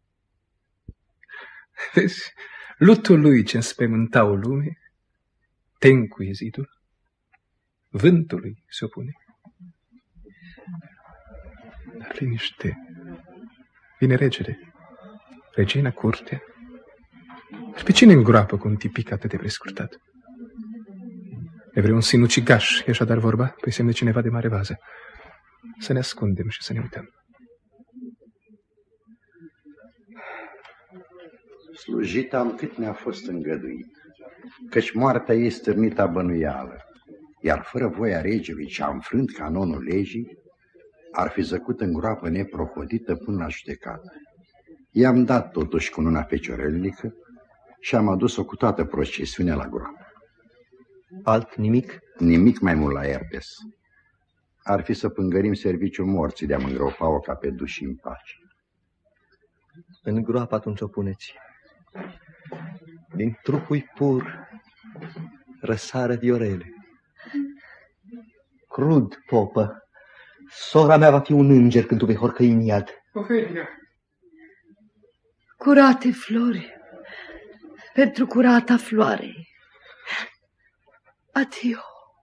Vezi, lutul lui ce înspăimânta o lume, tencuie zidul, vântului se opune. Dar liniște, vine regele, regina curtea. Dar pe cine îngroapă cu un tipic atât de prescurtat? E vreun sinucigaș, e așadar vorba, pe semn de cineva de mare vază. Să ne ascundem și să ne uităm. Slujit-am cât ne-a fost îngăduit, căci moartea ei stârnită bănuială, iar fără voia regelui ce a înfrânt canonul legii, ar fi zăcut în groapă neprohodită până la judecată. I-am dat totuși cununa feciorelnică și am adus-o cu toată procesiunea la groapă. Alt nimic? Nimic mai mult la Ertes. Ar fi să pângărim serviciul morții de-a îngropa-o ca pe duși în pace. În groapă atunci o puneți. Din trupul pur răsară viorele. crud, popă. Sora mea va fi un înger când tu vei horcăi în iad. Ofelia. Curate flori, pentru curata floare. Adio.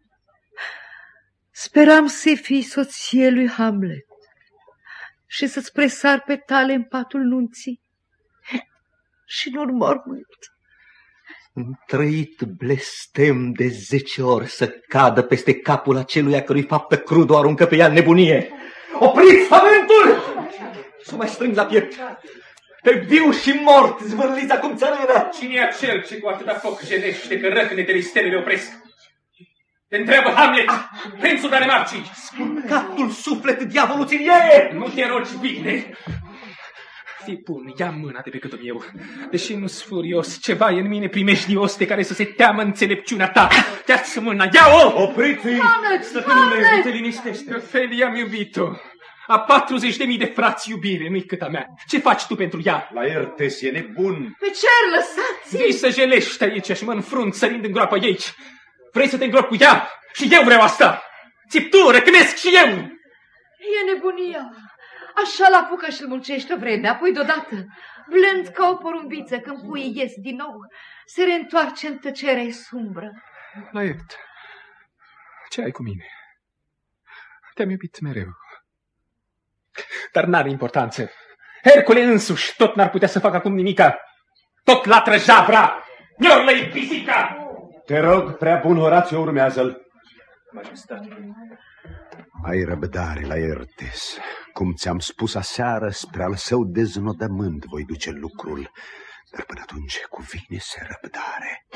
Speram să fii soție lui Hamlet și să-ți presar pe tale în patul nunții și nu-n mormânt. Un trăit blestem de 10 ori să cadă peste capul aceluia cărui faptă crud o aruncă pe ea nebunie. Opriți pământul! Să mai strâng la piept. Pe viu și mort zvârliți acum țărână. Cine e acel ce cu atâta foc jenește că răcnetele stelele opresc? Te întreabă Hamlet, prințul Danemarcii. Spurcatul suflet, diavolul ți-l iei! Nu te rogi bine. Fii bun, ia mâna de pe gâtul meu. Deși nu-s furios, ceva e în mine primejdios de care să se teamă înțelepciunea ta. Ia-ți mâna, ia-o! Opriți-i! Stăpânule, nu te liniștește. Ofelia, am iubit-o. A 40.000 de frați iubire, nu-i cât a mea. Ce faci tu pentru ea? Laertes e nebun. Pe cer, lăsați-i! Vii să jelești aici și mă înfrunt sărind în groapă aici. Vrei să te îngrop cu ea? Și eu vreau asta! Țip tu, răcnesc și eu! E nebunia. Așa la apucă și-l muncește o vreme, apoi deodată, blând ca o porumbiță, când puii ies din nou, se reîntoarce în tăcerea sumbră. Laert, ce ai cu mine? Te-am iubit mereu. Dar n-are importanță. Hercule însuși tot n-ar putea să facă acum nimica. Tot latră jabra, miorlă-i pisica! Te rog, prea bun Horațiu, urmează-l. Majestate. Ai răbdare, Laertes. Cum ți-am spus aseară, spre al său deznodământ voi duce lucrul. Dar până atunci cuvine-se răbdare.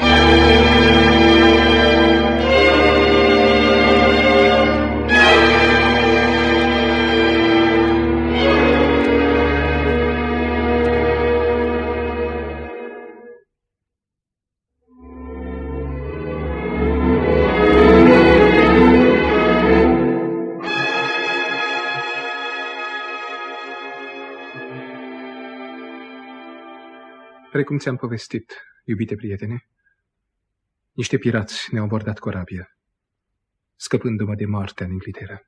Precum ți-am povestit, iubite prietene, niște pirați ne-au abordat corabia, scăpându-mă de moartea în Inglaterra.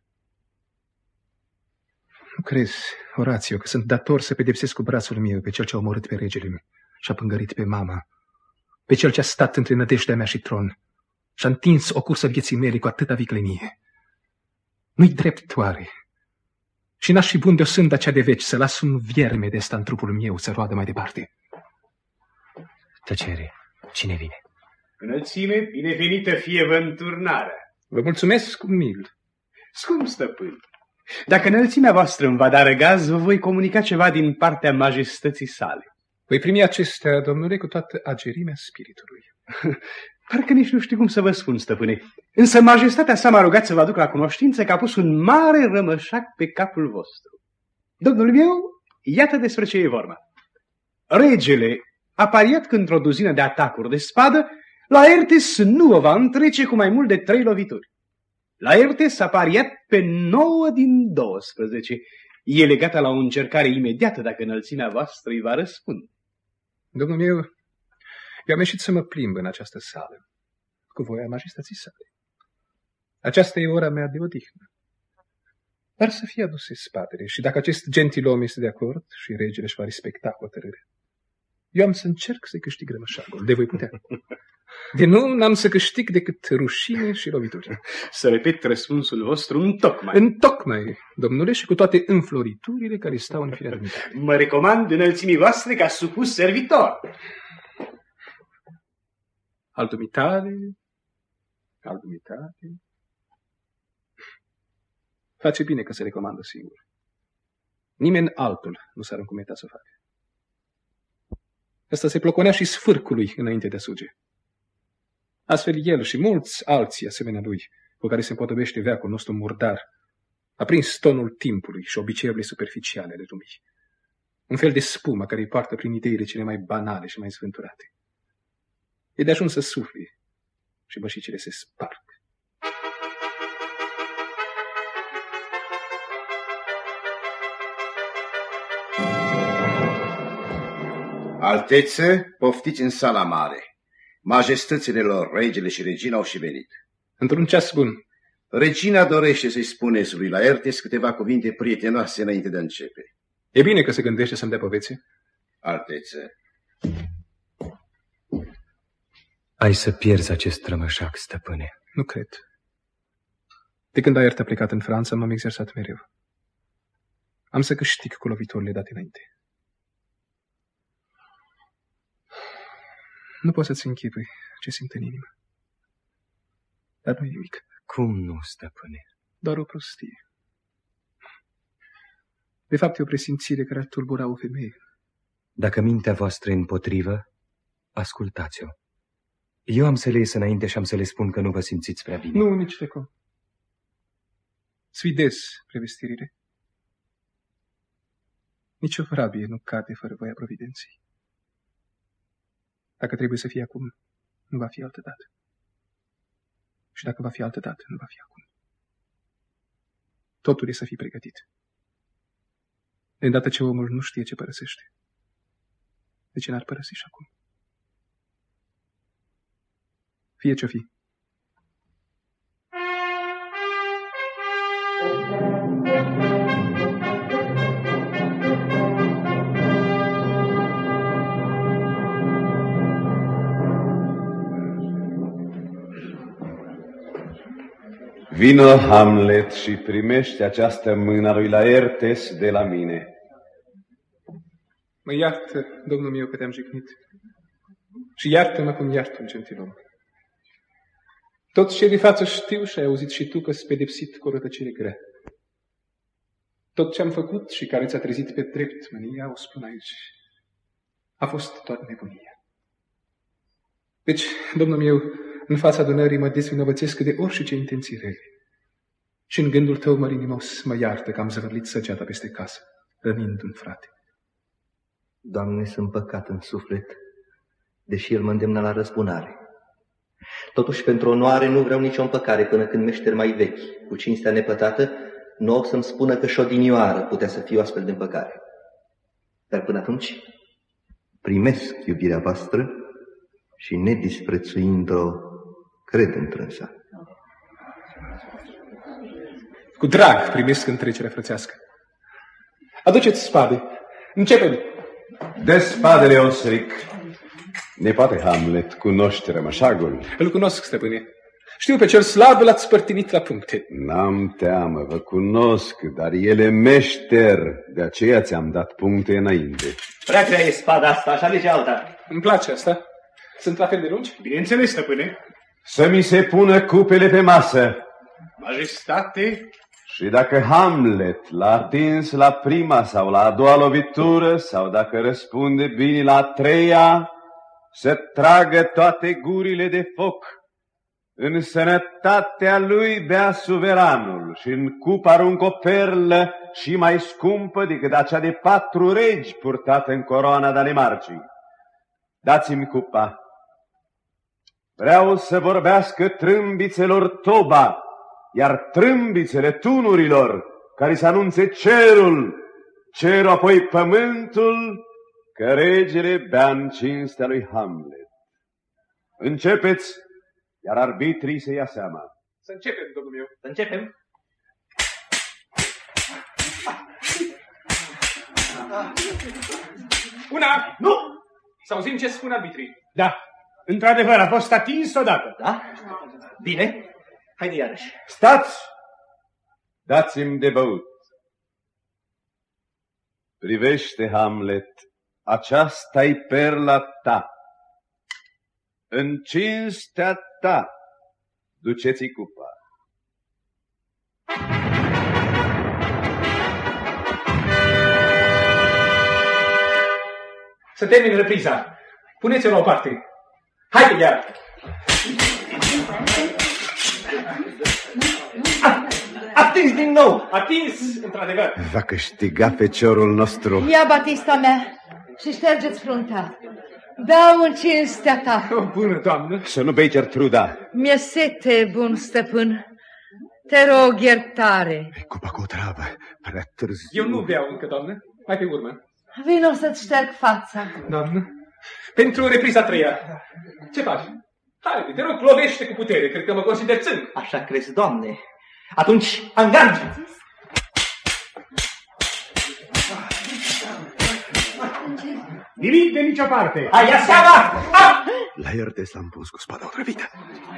Nu crezi, Horațiu, că sunt dator să pedepsesc cu brațul meu pe cel ce a omorât pe regele meu și a pângărit pe mama, pe cel ce a stat între nădejdea mea și tron și a întins o cursă vieții mele cu atâta viclenie? Nu-i drept, oare? Și n-aș fi bun de o sânda cea de veci să las un vierme de ăsta în trupul meu să roadă mai departe. Tăcere. Cine vine? Înălțime, binevenită fie vânturnarea. Vă mulțumesc umil. Scump stăpân, dacă înălțimea voastră îmi va da răgaz, vă voi comunica ceva din partea majestății sale. Voi primi acestea, domnule, cu toată agerimea spiritului. Parcă nici nu știu cum să vă spun, stăpâne. Însă majestatea sa m-a rugat să vă aduc la cunoștință că a pus un mare rămășac pe capul vostru. Domnul meu, iată despre ce e vorba. Regele a pariat că într-o duzină de atacuri de spadă, Laertes nu o va întrece cu mai mult de 3 lovituri. Laertes a pariat pe 9 din 12. E legată la o încercare imediată dacă înălțimea voastră îi va răspunde. Domnul meu, eu am ieșit să mă plimb în această sală, cu voia majestății sale. Aceasta e ora mea de odihnă. Dar să fie aduse spatele și dacă acest gentilom este de acord și regele își va respecta hotărârea, eu am să încerc să-i câștig rămășagul, de voi putea. De nu, n-am să câștig decât rușine și lovituri. Să repet răspunsul vostru întocmai. Întocmai, domnule, și cu toate înfloriturile care stau în firea dumitale. Mă recomand înălțimii voastre ca supus servitor. Al dumitale. Face bine că se recomandă singur. Nimeni altul nu s-ar încumeta să facă. Ăsta se ploconea și sfârcului înainte de a suge. Astfel el și mulți alții asemenea lui, cu care se împodobește veacul nostru murdar, a prins tonul timpului și obiceiurile superficiale ale lumii. Un fel de spumă care îi poartă prin ideile cele mai banale și mai zvânturate. E de ajuns să sufli și bășicile se sparg. Altețe, poftiți în sala mare. Majestățile lor, regele și regina au și venit. Într-un ceas bun. Regina dorește să-i spuneți lui Laertes câteva cuvinte prietenoase înainte de a începe. E bine că se gândește să-mi dea povețe. Altețe. Ai să pierzi acest rămășac, stăpâne. Nu cred. De când Laerte a plecat în Franța, m-am exersat mereu. Am să câștig cu loviturile date înainte. Nu poți să-ți închipui ce simt în inimă. Dar nu e nimic. Cum nu, stăpâne? Doar o prostie. De fapt, e o presimțire care ar tulbura o femeie. Dacă mintea voastră e împotrivă, ascultați-o. Eu am să le ies înainte și am să le spun că nu vă simțiți prea bine. Nu, nici de cum. Sfidez prevestirile. Nici o vrabie nu cade fără voia providenței. Dacă trebuie să fie acum, nu va fi altă dată. Și dacă va fi altă dată, nu va fi acum. Totul e să fii pregătit. De îndată ce omul nu știe ce părăsește, de ce n-ar părăsi și acum? Fie ce-o fi. Vino, Hamlet, și primește această mână lui Laertes de la mine. Mă iartă, domnul meu, că te-am jignit. Și iartă-mă cum iartă un gentilom. Tot ce de față știu și ai auzit și tu că-s pedepsit cu o rătăcire grea. Tot ce am făcut și care ți-a trezit pe drept mânia, o spun aici, a fost doar nebunia. Deci, domnul meu, în fața adunării mă dezvinovățesc de orice intenții rele. Și în gândul tău, mărinimos, mă iartă că am zăvărlit săgeata peste casă, rănind un frate. Doamne, sunt păcat în suflet, deși El mă îndemnă la răzbunare. Totuși, pentru onoare, nu vreau nicio împăcare până când meșter mai vechi, cu cinstea nepătată, nu o să-mi spună că și odinioară putea să fie o astfel de împăcare. Dar până atunci, primesc iubirea voastră și, nedisprețuind-o, cred întrânsa. Cu drag primesc întrecerea frățească. Aduceți spade. Începem. De spadele, Osric. Nepoate Hamlet, cunoște rămășagul? Îl cunosc, stăpâne. Știu pe cel slab, l-ați spărtinit la puncte. N-am teamă, vă cunosc, dar el e meșter. De aceea ți-am dat puncte înainte. Prea grea e spada asta, așa alege alta. Îmi place asta. Sunt la fel de lungi? Bineînțeles, stăpâne. Să mi se pună cupele pe masă. Majestate. Și dacă Hamlet l-a atins la prima sau la a doua lovitură, sau dacă răspunde bine la a treia, să tragă toate gurile de foc. În sănătatea lui bea suveranul și în cup aruncă o perlă și mai scumpă decât acea de 4 regi purtată în coroana Danemarcii. Dați-mi cupa. Vreau să vorbească trâmbițelor Toba, iar trâmbițele tunurilor, care să anunțe cerul apoi pământul, că regele bea în cinstea lui Hamlet. Începeți, iar arbitrii să ia seama. Să începem, domnul meu. Să începem. Una! Nu! Să auzim ce spun arbitrii. Da, într-adevăr, a fost atins odată. Da? Bine. Haide iarăși. Stați! Dați-mi de băut. Privește, Hamlet, aceasta-i perla ta. În cinstea ta, duceți-i cupa. Să termin repriza. Puneți-o la o parte. Haide iar! Atins din nou! Atins, într-adevăr. Va câștiga feciorul nostru. Ia batista mea și ștergeți fruntea. Beau în cinstea ta. O, bună, doamnă. Să nu bei, Gertruda. Mi-e sete, bun stăpân. Te rog iertare. Cupa cu o travă, prea târziu. Eu nu beau încă, doamnă. Mai pe urmă. Vino să-ți șterg fața. Doamnă, pentru repriza 3-a. Ce faci? Haide, te rog, lovește cu putere. Cred că mă consider țân. Așa crezi, Doamne. Atunci, în gard! Nimic de nicio parte! Hai, ia seama! Laertes l-am pus cu spada otrăvită.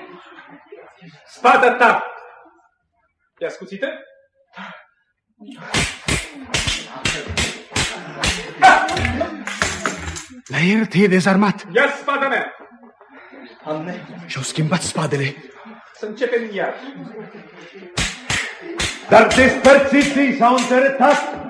Spada ta! Te ascuțită? Laerte e dezarmat. Ia spada mea! Și-au schimbat spadele. Să începem iar. Dar despărțiții s-au întărătat.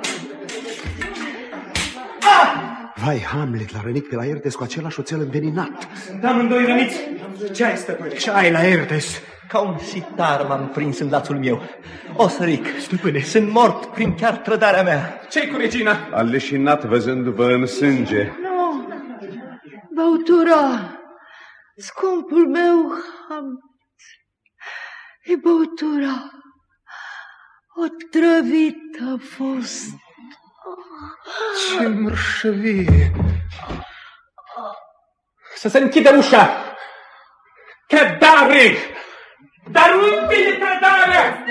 Vai, Hamlet l-a rănit pe Laertes cu același oțel înveninat. Sunt amândoi răniți. Ce ai, stăpâne? Ce ai, Laertes? Ca un sitar m-am prins în lațul meu. O săric. Stăpâne, sunt mort prin chiar trădarea mea. Ce-i cu regina? A leșinat văzându-vă în sânge. Nu, băutura, scumpul meu, e băutura. Otrăvit a fost. Ce mărșăvie! Să se închidă ușa! Cadavre! Dar unde e trădarea?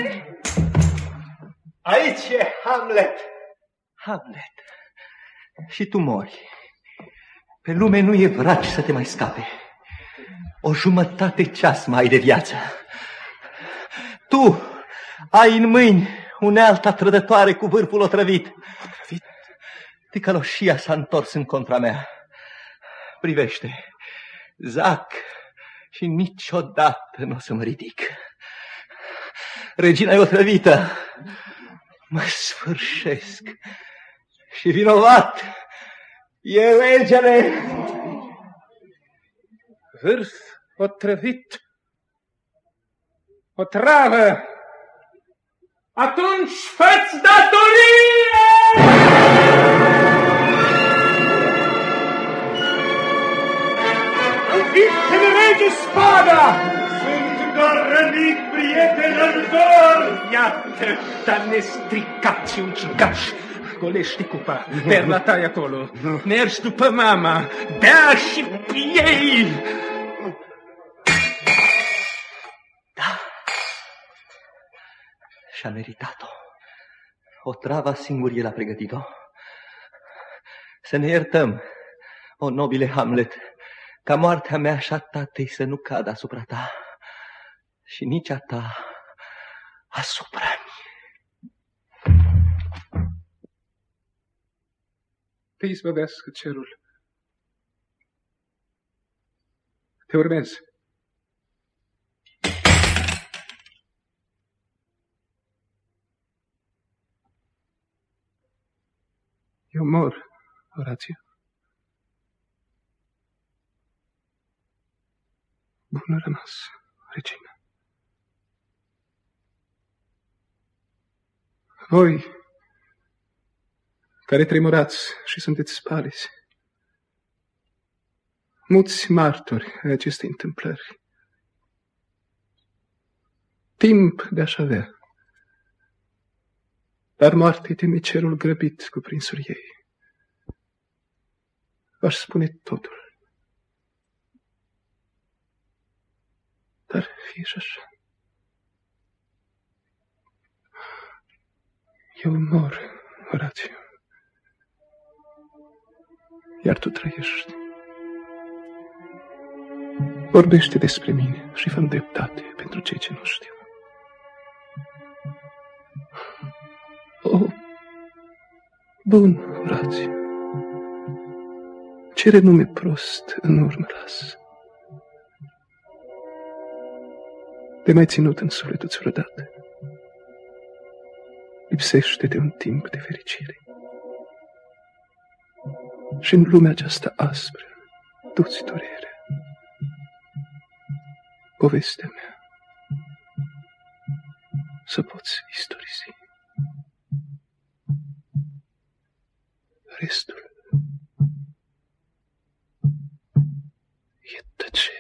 Aici e Hamlet. Hamlet. Și tu mori. Pe lume nu e vraci să te mai scape. O jumătate ceas mai ai de viață. Tu ai în mâini unealta trădătoare cu vârful otrăvit. Ticăloșia s-a întors în contra mea. Privește, zac și niciodată nu o să mă ridic. Regina e otrăvită. Mă sfârșesc. Și vinovat e regele. Vârf otrăvit. O travă. Atunci fă-ți datorie! Înfiți-mi rege spada! Sunt doar rănit, prieten Altor! Iată, dar nestricat și ucigaș. Golește cupa, perla ta acolo. Mergi după mama, bea și piei! Da. Și-a meritat-o. O travă singur el a pregătit-o. Să ne iertăm, o nobile Hamlet, ca moartea mea și a tatei să nu cadă asupra ta și nici a ta asupra mea. Te izbăvească cerul. Te urmez. Eu mor, Orațiu. Bună rămas, regina. Voi, care tremurați și sunteți spaliți, muți martori ai acestei întâmplări, timp de-aș avea, dar moarte teme cerul grăbit cu prinsul ei. V-aș spune totul. Dar fie și așa. Eu mor, Orațiu. Iar tu trăiești. Vorbește despre mine și fă-mi dreptate pentru cei ce nu știu. Bun, Orațiu. Ce renume prost în urmă las. Te mai ținut în sufletul vreodată. Lipsește-te un timp de fericire. Și în lumea aceasta aspră, du-ți durerea. Povestea mea să poți istorisi. Restul e tăcere.